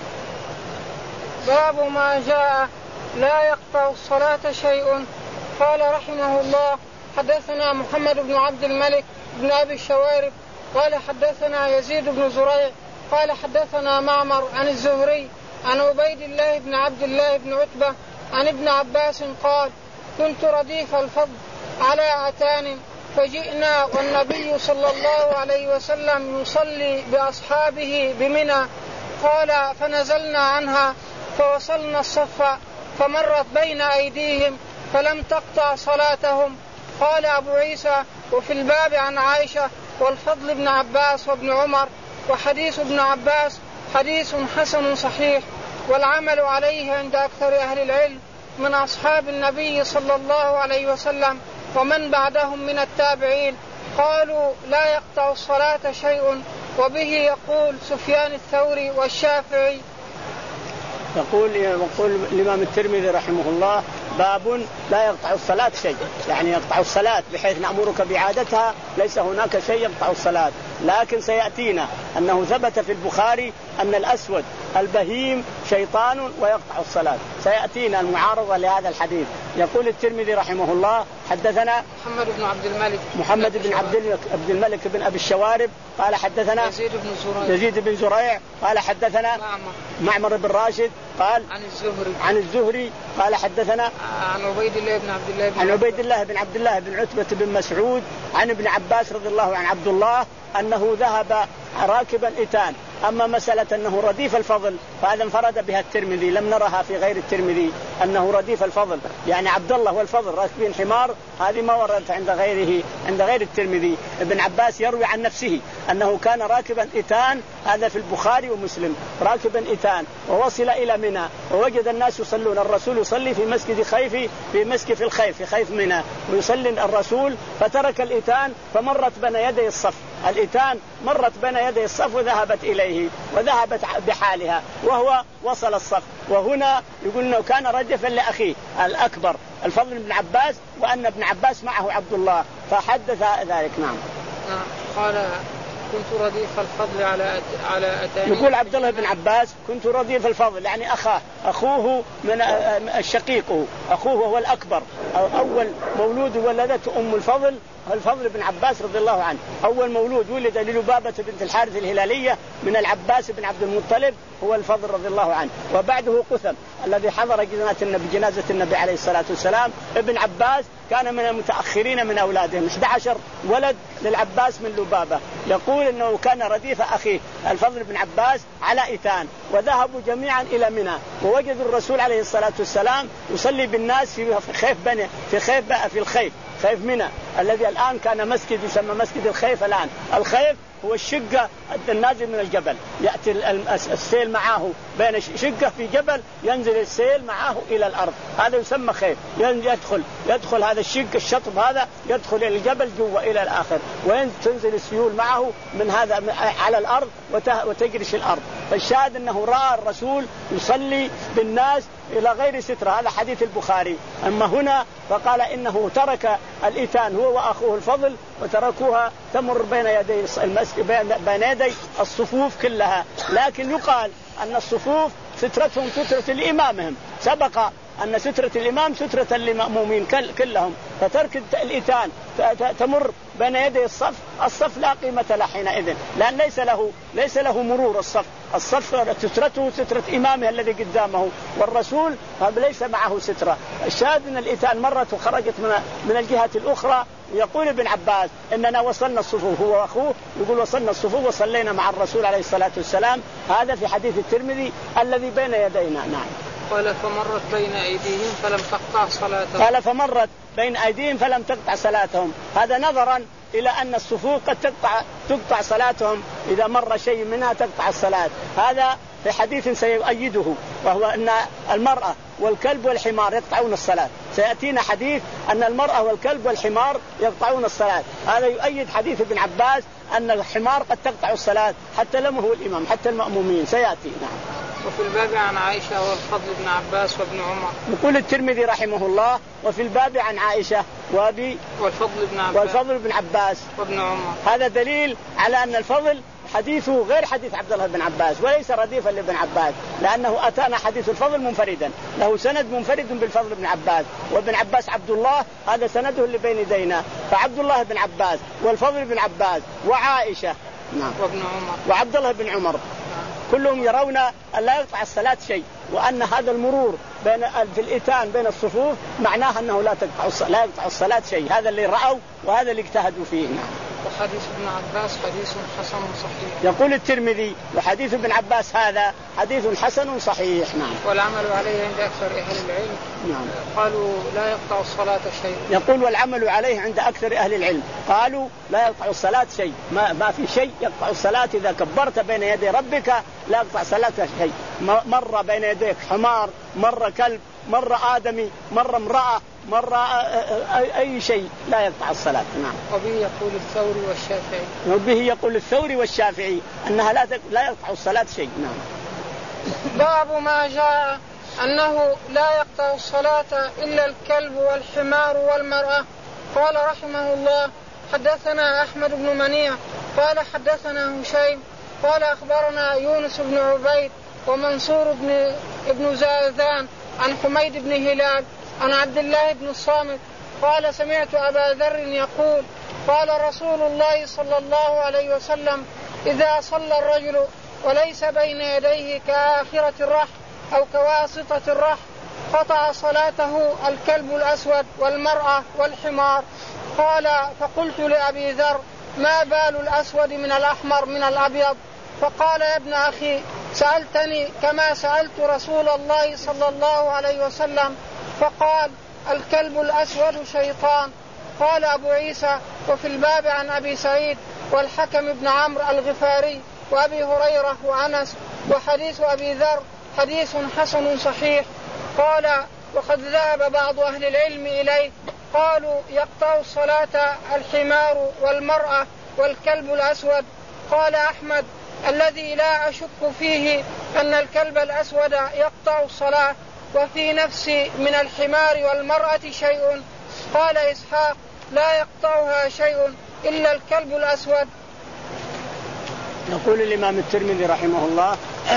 باب ما جاء لا يقطع الصلاة شيء. قال رحمه الله: حدثنا محمد بن عبد الملك بن أبي الشوارب قال حدثنا يزيد بن زريع قال حدثنا معمر عن الزهري عن عبيد الله بن عبد الله بن عتبة عن ابن عباس قال: كنت رديف الفضل على أتان فجئنا والنبي صلى الله عليه وسلم يصلي بأصحابه بمنى. قال: فنزلنا عنها فوصلنا الصف فمرت بين أيديهم فلم تقطع صلاتهم. قال أبو عيسى: وفي الباب عن عائشة والفضل بن عباس وابن عمر. وحديث ابن عباس حديث حسن صحيح، والعمل عليه عند أكثر أهل العلم من أصحاب النبي صلى الله عليه وسلم ومن بعدهم من التابعين. قالوا لا يقطع الصلاة شيء، وبه يقول سفيان الثوري والشافعي. يقول يقول الإمام الترمذي رحمه الله: باب لا يقطع الصلاة شيء، يعني يقطع الصلاة بحيث نأمرك بعادتها، ليس هناك شيء يقطع الصلاة. لكن سيأتينا أنه ثبت في البخاري أن الأسود البهيم شيطان ويقطع الصلاة، سيأتينا المعارضة لهذا الحديث. يقول الترمذي رحمه الله: حدثنا محمد بن عبد الملك محمد بن عبد الملك بن أبي الشوارب قال حدثنا يزيد بن زريع يزيد بن زريع قال حدثنا معمر, معمر بن راشد قال عن الزهري عن الزهري قال حدثنا عن عبيد الله بن عبد الله بن عن عبيد الله بن عبد الله بن عتبة بن مسعود عن ابن عباس رضي الله عن عبد الله أنه ذهب راكبا إتان. أما مسألة أنه رديف الفضل فهذا انفرد بها الترمذي، لم نرها في غير الترمذي أنه رديف الفضل، يعني عبد الله والفضل راكبين حمار، هذه ما وردت عند غيره عند غير الترمذي. ابن عباس يروي عن نفسه أنه كان راكبا إتان، هذا في البخاري ومسلم، راكبا إتان ووصل إلى منى ووجد الناس يصلون، الرسول يصلي في مسجد خيف في مسجد في الخيف في خيف منى، ويصلي الرسول فترك الإتان فمرت بين يدي الصف، الإتان مرت بين يدي الصف وذهبت إليه وذهبت بحالها وهو وصل الصف. وهنا يقول انه كان ردفا لأخيه الأكبر الفضل بن عباس، وأن ابن عباس معه عبد الله فحدث ذلك. نعم. قال كنت رديف الفضل على على أتاني. يقول عبد الله بن عباس كنت رديف الفضل، يعني أخاه أخوه من الشقيقه، أخوه هو الأكبر، أول مولود ولدته أم الفضل الفضل بن عباس رضي الله عنه، أول مولود ولد للبابة بنت الحارث الهلالية من العباس بن عبد المطلب هو الفضل رضي الله عنه. وبعده قثم الذي حضر جنازة النبي جنازة النبي عليه الصلاة والسلام. ابن عباس كان من المتأخرين من أولادهم، إحدى عشر ولد للعباس من لبابة. يقول إنه كان رديف أخيه الفضل بن عباس على إتان، وذهبوا جميعا إلى منى ووجدوا الرسول عليه الصلاة والسلام يصلي بالناس في خيف بني في خيف في الخيف خيف منى الذي الآن كان مسجد يسمى مسجد الخيف. الآن الخيف هو الشقة النازل من الجبل، يأتي السيل معه بين شقة في جبل، ينزل السيل معه إلى الأرض، هذا يسمى خيف. يدخل يدخل هذا الشق الشطب هذا يدخل إلى الجبل جوا إلى الآخر، وتنزل السيول معه من هذا على الأرض وتجرش الأرض. فالشاهد أنه رأى الرسول يصلي بالناس إلى غير سترة، هذا حديث البخاري. أما هنا فقال إنه ترك الإتان هو وأخوه الفضل وتركوها تمر بين يدي المسجد بين يدي الصفوف كلها. لكن يقال أن الصفوف سترتهم سترة لإمامهم، سبق أن سترة الإمام سترة للمأمومين كلهم، فترك الإتان تمر بين يدي الصف، الصف لا قيمة له حينئذ، لأن ليس له ليس له مرور الصف، الصف سترته سترة إمامه الذي قدامه، والرسول ليس معه سترة. الشاهد أن الإتان مرت وخرجت من من الجهة الأخرى. يقول ابن عباس إننا وصلنا الصفوف هو وأخوه، يقول وصلنا الصفوف وصلينا مع الرسول عليه الصلاة والسلام، هذا في حديث الترمذي الذي بين يدينا. نعم. قال فمرت بين أيديهم فلم تقطع صلاتهم. قال فمرت بين أيديهم فلم تقطع صلاتهم، هذا نظرا إلى أن الصفوف قد تقطع تقطع صلاتهم، إذا مر شيء منها تقطع الصلاة. هذا في حديث سيؤيده، وهو أن المرأة والكلب والحمار يقطعون الصلاة. سيأتينا حديث أن المرأة والكلب والحمار يقطعون الصلاة، هذا يؤيد حديث ابن عباس أن الحمار قد تقطع الصلاة حتى لم هو الإمام حتى المأمومين. سيأتي. نعم. وفي الباب عن عائشة والفضل بن عباس وابن عمر. يقول الترمذي رحمه الله وفي الباب عن عائشة وابي والفضل بن عباس والفضل بن عباس وابن عمر. هذا دليل على أن الفضل حديثه غير حديث عبد الله بن عباس وليس رديفا لابن عباس، لأنه أتانا حديث الفضل منفردا، له سند منفرد بالفضل بن عباس، وابن عباس عبد الله هذا سنده اللي بين يدينا، فعبد الله بن عباس والفضل بن عباس وعائشة نعم وابن عمر وعبد الله بن عمر كلهم يرون أن لا يقطع الصلاة شيء، وأن هذا المرور بين في الإتان بين الصفوف معناه أنه لا تقطع لا يقطع الصلاة شيء. هذا اللي رأوا وهذا اللي اجتهدوا فيه. نعم. وحديث ابن عباس حديث حسن صحيح. يقول الترمذي وحديث ابن عباس هذا حديث حسن صحيح. نعم. والعمل عليه عند أكثر أهل العلم. نعم. قالوا لا يقطع الصلاة شيء. يقول والعمل عليه عند أكثر أهل العلم قالوا لا يقطع الصلاة شيء، ما, ما في شيء يقطع الصلاة إذا كبرت بين يدي ربك لا يقطع صلاة شيء. مرة بين يديك حمار، مرة كلب، مرة آدمي، مرة امرأة، مرة أي شيء لا يقطع الصلاة. نعم. وبه يقول الثوري والشافعي. وبه يقول الثوري والشافعي أنها لا لا يقطع الصلاة شيء. نعم. باب ما جاء أنه لا يقطع الصلاة إلا الكلب والحمار والمرأة. قال رحمه الله حدثنا أحمد بن منيع قال حدثنا هشيم قال أخبرنا يونس بن عبيد ومنصور بن ابن زاذان عن حميد بن هلال عن عبد الله بن الصامت قال سمعت أبا ذر يقول قال رسول الله صلى الله عليه وسلم إذا صلى الرجل وليس بين يديه كآخرة الرحل أو كواسطة الرحل قطع صلاته الكلب الأسود والمرأة والحمار. قال فقلت لأبي ذر ما بال الأسود من الأحمر من الأبيض؟ فقال يا ابن أخي سألتني كما سألت رسول الله صلى الله عليه وسلم فقال الكلب الأسود شيطان. قال أبو عيسى وفي الباب عن أبي سعيد والحكم بن عمرو الغفاري وأبي هريرة وأنس وحديث أبي ذر حديث حسن صحيح. قال وقد ذهب بعض أهل العلم إليه قالوا يقطع الصلاة الحمار والمرأة والكلب الأسود. قال أحمد الذي لا أشك فيه أن الكلب الأسود يقطع الصلاة وفي نفسي من الحمار والمرأة شيء. قال إسحاق لا يقطعها شيء إلا الكلب الأسود. يقول الإمام الترمذي رحمه الله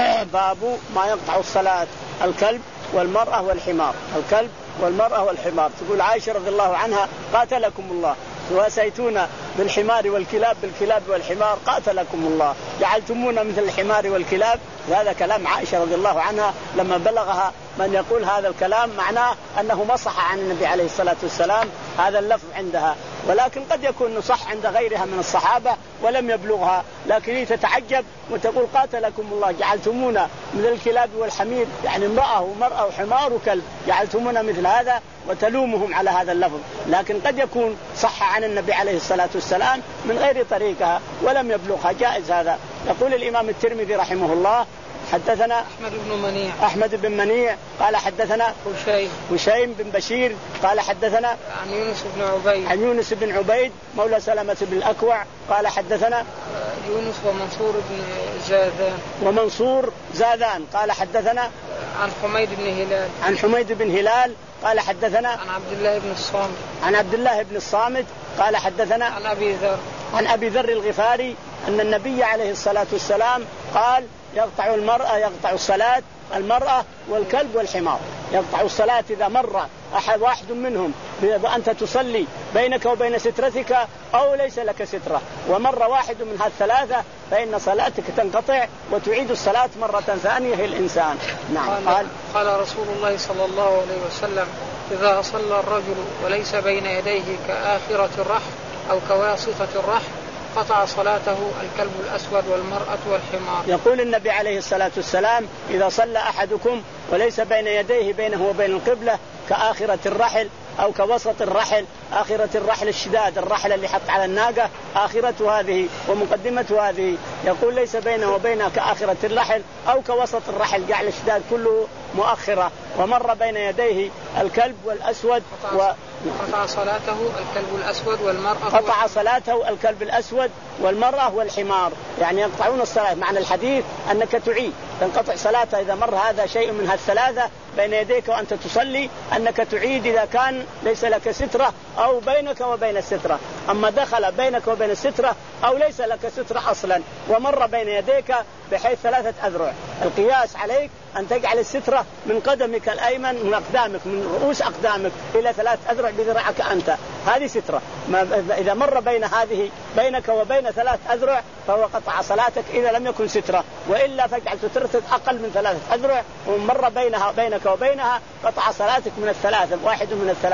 باب ما يقطع الصلاة الكلب والمرأة والحمار. الكلب والمرأة والحمار. تقول عائشة رضي الله عنها قاتلكم الله وسيتون بالحمار والكلاب بالكلاب والحمار قاتلكم الله جعلتمونا مثل الحمار والكلاب. هذا كلام عائشة رضي الله عنها لما بلغها من يقول هذا الكلام معناه أنه مصح عن النبي عليه الصلاة والسلام هذا اللفظ عندها، ولكن قد يكون صح عند غيرها من الصحابة ولم يبلغها، لكن هي تتعجب وتقول قاتلكم الله جعلتمونا مثل الكلاب والحمير، يعني امرأة ومرأة وحمار وكلب جعلتمونا مثل هذا وتلومهم على هذا اللفظ، لكن قد يكون صح عن النبي عليه الصلاة والسلام من غير طريقها ولم يبلغها، جائز هذا. يقول الإمام الترمذي رحمه الله حدثنا أحمد بن منيع أحمد بن منيع قال حدثنا هشيم هشيم بن بشير قال حدثنا عن يونس بن عبيد عن يونس بن عبيد مولى سلمة بن الأكوع قال حدثنا يونس ومنصور بن زاذان ومنصور زاذان قال حدثنا عن حميد بن هلال عن حميد بن هلال قال حدثنا عن عبد الله بن الصامت عن عبد الله بن الصامت قال حدثنا عن أبي ذر عن أبي ذر الغفاري أن النبي عليه الصلاة والسلام قال يقطع المرأة يقطع الصلاة المرأة والكلب والحمار. يقطع الصلاة إذا مر أحد واحد منهم وأنت تصلي بينك وبين سترتك أو ليس لك سترة ومر واحد من هالثلاثة فإن صلاتك تنقطع وتعيد الصلاة مرة ثانية الإنسان. نعم. قال, قال قال رسول الله صلى الله عليه وسلم إذا صلى الرجل وليس بين يديه كآخرة الرحل أو كواسطة الرحل قطع صلاته الكلب الأسود والمرأة والحمار. يقول النبي عليه الصلاة والسلام إذا صلى أحدكم وليس بين يديه بينه وبين القبلة كآخرة الرحل أو كوسط الرحل، آخرة الرحل الشداد الرحل اللي حط على الناقة آخرة هذه ومقدمة هذه، يقول ليس بينه وبينها كآخرة الرحل أو كوسط الرحل جعل الشداد كله مؤخرة ومر بين يديه الكلب والأسود و... قطع صلاته الكلب الأسود والمرأة قطع صلاته الكلب الأسود والمرأة والحمار، يعني يقطعون الصلاة. معنى الحديث أنك تعيد تنقطع صلاته إذا مر هذا شيء من هالثلاثة بين يديك وأنت تصلي أنك تعيد إذا كان ليس لك سترة أو بينك وبين السترة. أما دخل بينك وبين السترة أو ليس لك سترة أصلا ومر بين يديك بحيث ثلاثة أذرع، القياس عليك أن تجعل السترة من قدمك الأيمن من أقدامك من رؤوس أقدامك إلى ثلاث أذرع بذراعك أنت، هذه سترة. ما إذا مر بين هذه بينك وبين ثلاث أذرع فهو قطع صلاتك إذا لم يكن سترة، وإلا فاجعل سترتك أقل من ثلاثة أذرع ومر بينها بينك وبينها قطع صلاتك من الثلاثة واحد من الثلاثة.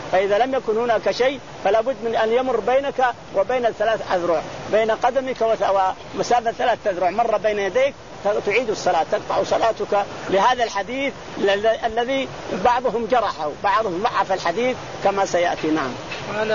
فإذا لم يكن هناك شيء فلا بد من أن يمر بينك وبين الثلاث أذرع، بين قدمك ومسافة ثلاث أذرع مر بين يديك تعيد الصلاة، تقطع صلاتك. لهذا الحديث الذي بعضهم جرحه بعضهم ضعف الحديث كما سيأتي. نعم. قال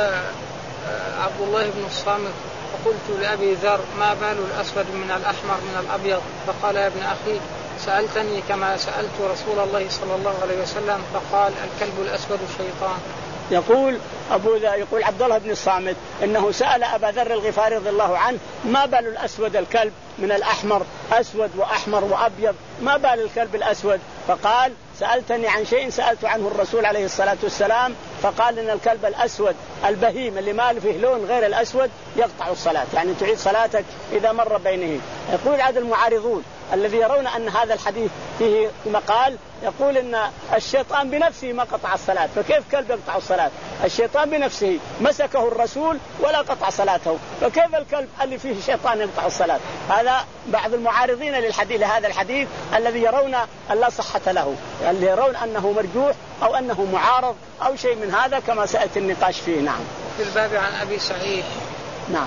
عبد الله بن الصامت فقلت لأبي ذر ما بال الأسود من الأحمر من الأبيض؟ فقال يا ابن أخي سألتني كما سألت رسول الله صلى الله عليه وسلم فقال الكلب الأسود الشيطان. يقول أبو ذر يقول عبد الله بن الصامت إنه سأل أبا ذر الغفاري رضي الله عنه ما بال الأسود الكلب من الأحمر، أسود وأحمر وأبيض، ما بال الكلب الأسود؟ فقال سألتني عن شيء سألت عنه الرسول عليه الصلاة والسلام فقال إن الكلب الأسود البهيم اللي ما فيه لون غير الأسود يقطع الصلاة، يعني تعيد صلاتك إذا مر بينه. يقول عاد المعارضون الذي يرون أن هذا الحديث فيه مقال يقول إن الشيطان بنفسه ما قطع الصلاة، فكيف كلب يقطع الصلاة؟ الشيطان بنفسه مسكه الرسول ولا قطع صلاته، فكيف الكلب اللي فيه شيطان يقطع الصلاة؟ هذا بعض المعارضين للحديث لهذا الحديث الذي يرون أن لا صحة له، اللي يرون أنه مرجوح أو أنه معارض أو شيء من هذا كما سأتي النقاش فيه. نعم. في الباب عن أبي سعيد نعم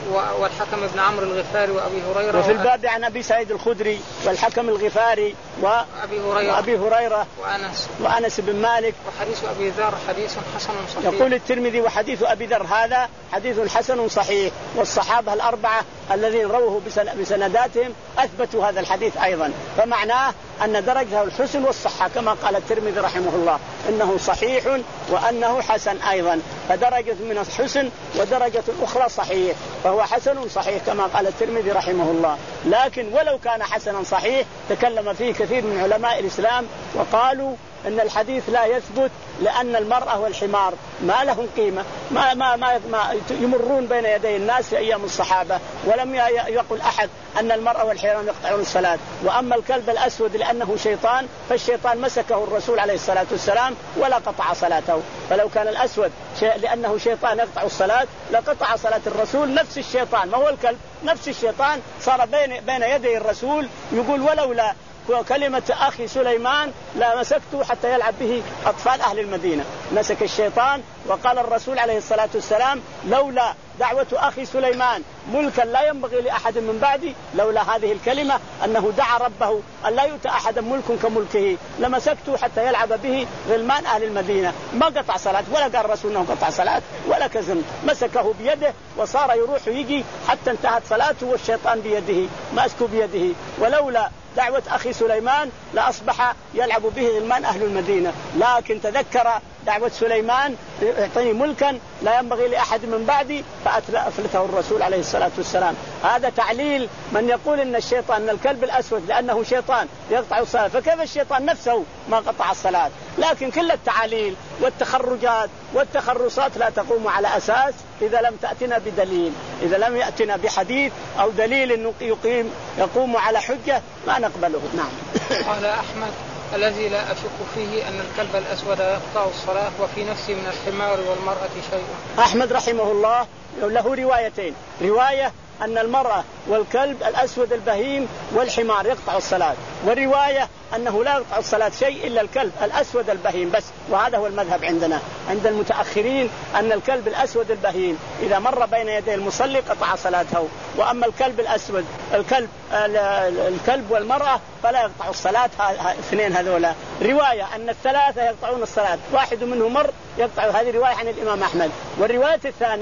والحكم بن عمرو الغفاري وأبي هريرة. وفي الباب عن أبي سعيد الخدري والحكم الغفاري وأبي هريرة, وأبي هريرة وأنس, وأنس بن مالك. وحديث أبي ذر حديث حسن صحيح. يقول الترمذي وحديث أبي ذر هذا حديث حسن صحيح، والصحابة الأربعة الذين رووه بسنداتهم أثبتوا هذا الحديث أيضا، فمعناه أن درجته الحسن والصحة كما قال الترمذي رحمه الله إنه صحيح وأنه حسن أيضا، فدرجة من الحسن ودرجة أخرى صحيح، فهو حسن صحيح كما قال الترمذي رحمه الله. لكن ولو كان حسنا صحيح تكلم فيه كثير من علماء الإسلام وقالوا أن الحديث لا يثبت لأن المرأة والحمار ما لهم قيمة، ما, ما, ما, ما يمرون بين يدي الناس في أيام الصحابة، ولم يقل أحد أن المرأة والحمار يقطعون الصلاة. وأما الكلب الأسود لأنه شيطان فالشيطان مسكه الرسول عليه الصلاة والسلام ولا قطع صلاته، فلو كان الأسود لأنه شيطان يقطع الصلاة لقطع صلاة الرسول. نفس الشيطان ما هو الكلب، نفس الشيطان صار بين, بين يدي الرسول يقول ولولا كلمة أخي سليمان لا مسكته حتى يلعب به أطفال أهل المدينة. مسك الشيطان وقال الرسول عليه الصلاة والسلام لولا دعوة أخي سليمان ملكا لا ينبغي لأحد من بعدي، لولا هذه الكلمة أنه دعا ربه أن لا يؤتى أحد ملك كملكه لمسكته حتى يلعب به غلمان أهل المدينة. ما قطع صلاة ولا قال الرسول أنه قطع صلاة ولا كزم، مسكه بيده وصار يروح ويجي حتى انتهت صلاته والشيطان بيده ماسكه بيده. ولولا دعوة أخي سليمان لأصبح يلعب به غلمان أهل المدينة، لكن تذكر دعوة سليمان اعطني ملكا لا ينبغي لأحد من بعدي فأفلته الرسول عليه الصلاة والسلام. هذا تعليل من يقول إن الشيطان، أن الكلب الأسود لأنه شيطان يقطع الصلاة، فكيف الشيطان نفسه ما قطع الصلاة؟ لكن كل التعاليل والتخرجات والتخرصات لا تقوم على أساس إذا لم تأتنا بدليل، إذا لم يأتنا بحديث أو دليل يقيم يقوم على حجة ما نقبله. نعم. قال أحمد الذي لا أشك فيه أن الكلب الأسود يقطع الصلاة وفي نفسي من الحمار والمرأة شيء. أحمد رحمه الله له روايتين، رواية أن المرأة والكلب الأسود البهيم والحمار يقطع الصلاة، والرواية أنه لا يقطع الصلاة شيء إلا الكلب الأسود البهيم بس. وهذا هو المذهب عندنا عند المتأخرين أن الكلب الأسود البهيم إذا مر بين يدي المصلي قطع صلاته، وأما الكلب الأسود الكلب الكلب والمرأة فلا يقطع الصلاة. اثنين هذولا. رواية أن الثلاثة يقطعون الصلاة واحد منهم مر يقطع، هذه رواية عن الإمام أحمد. والرواية الثانية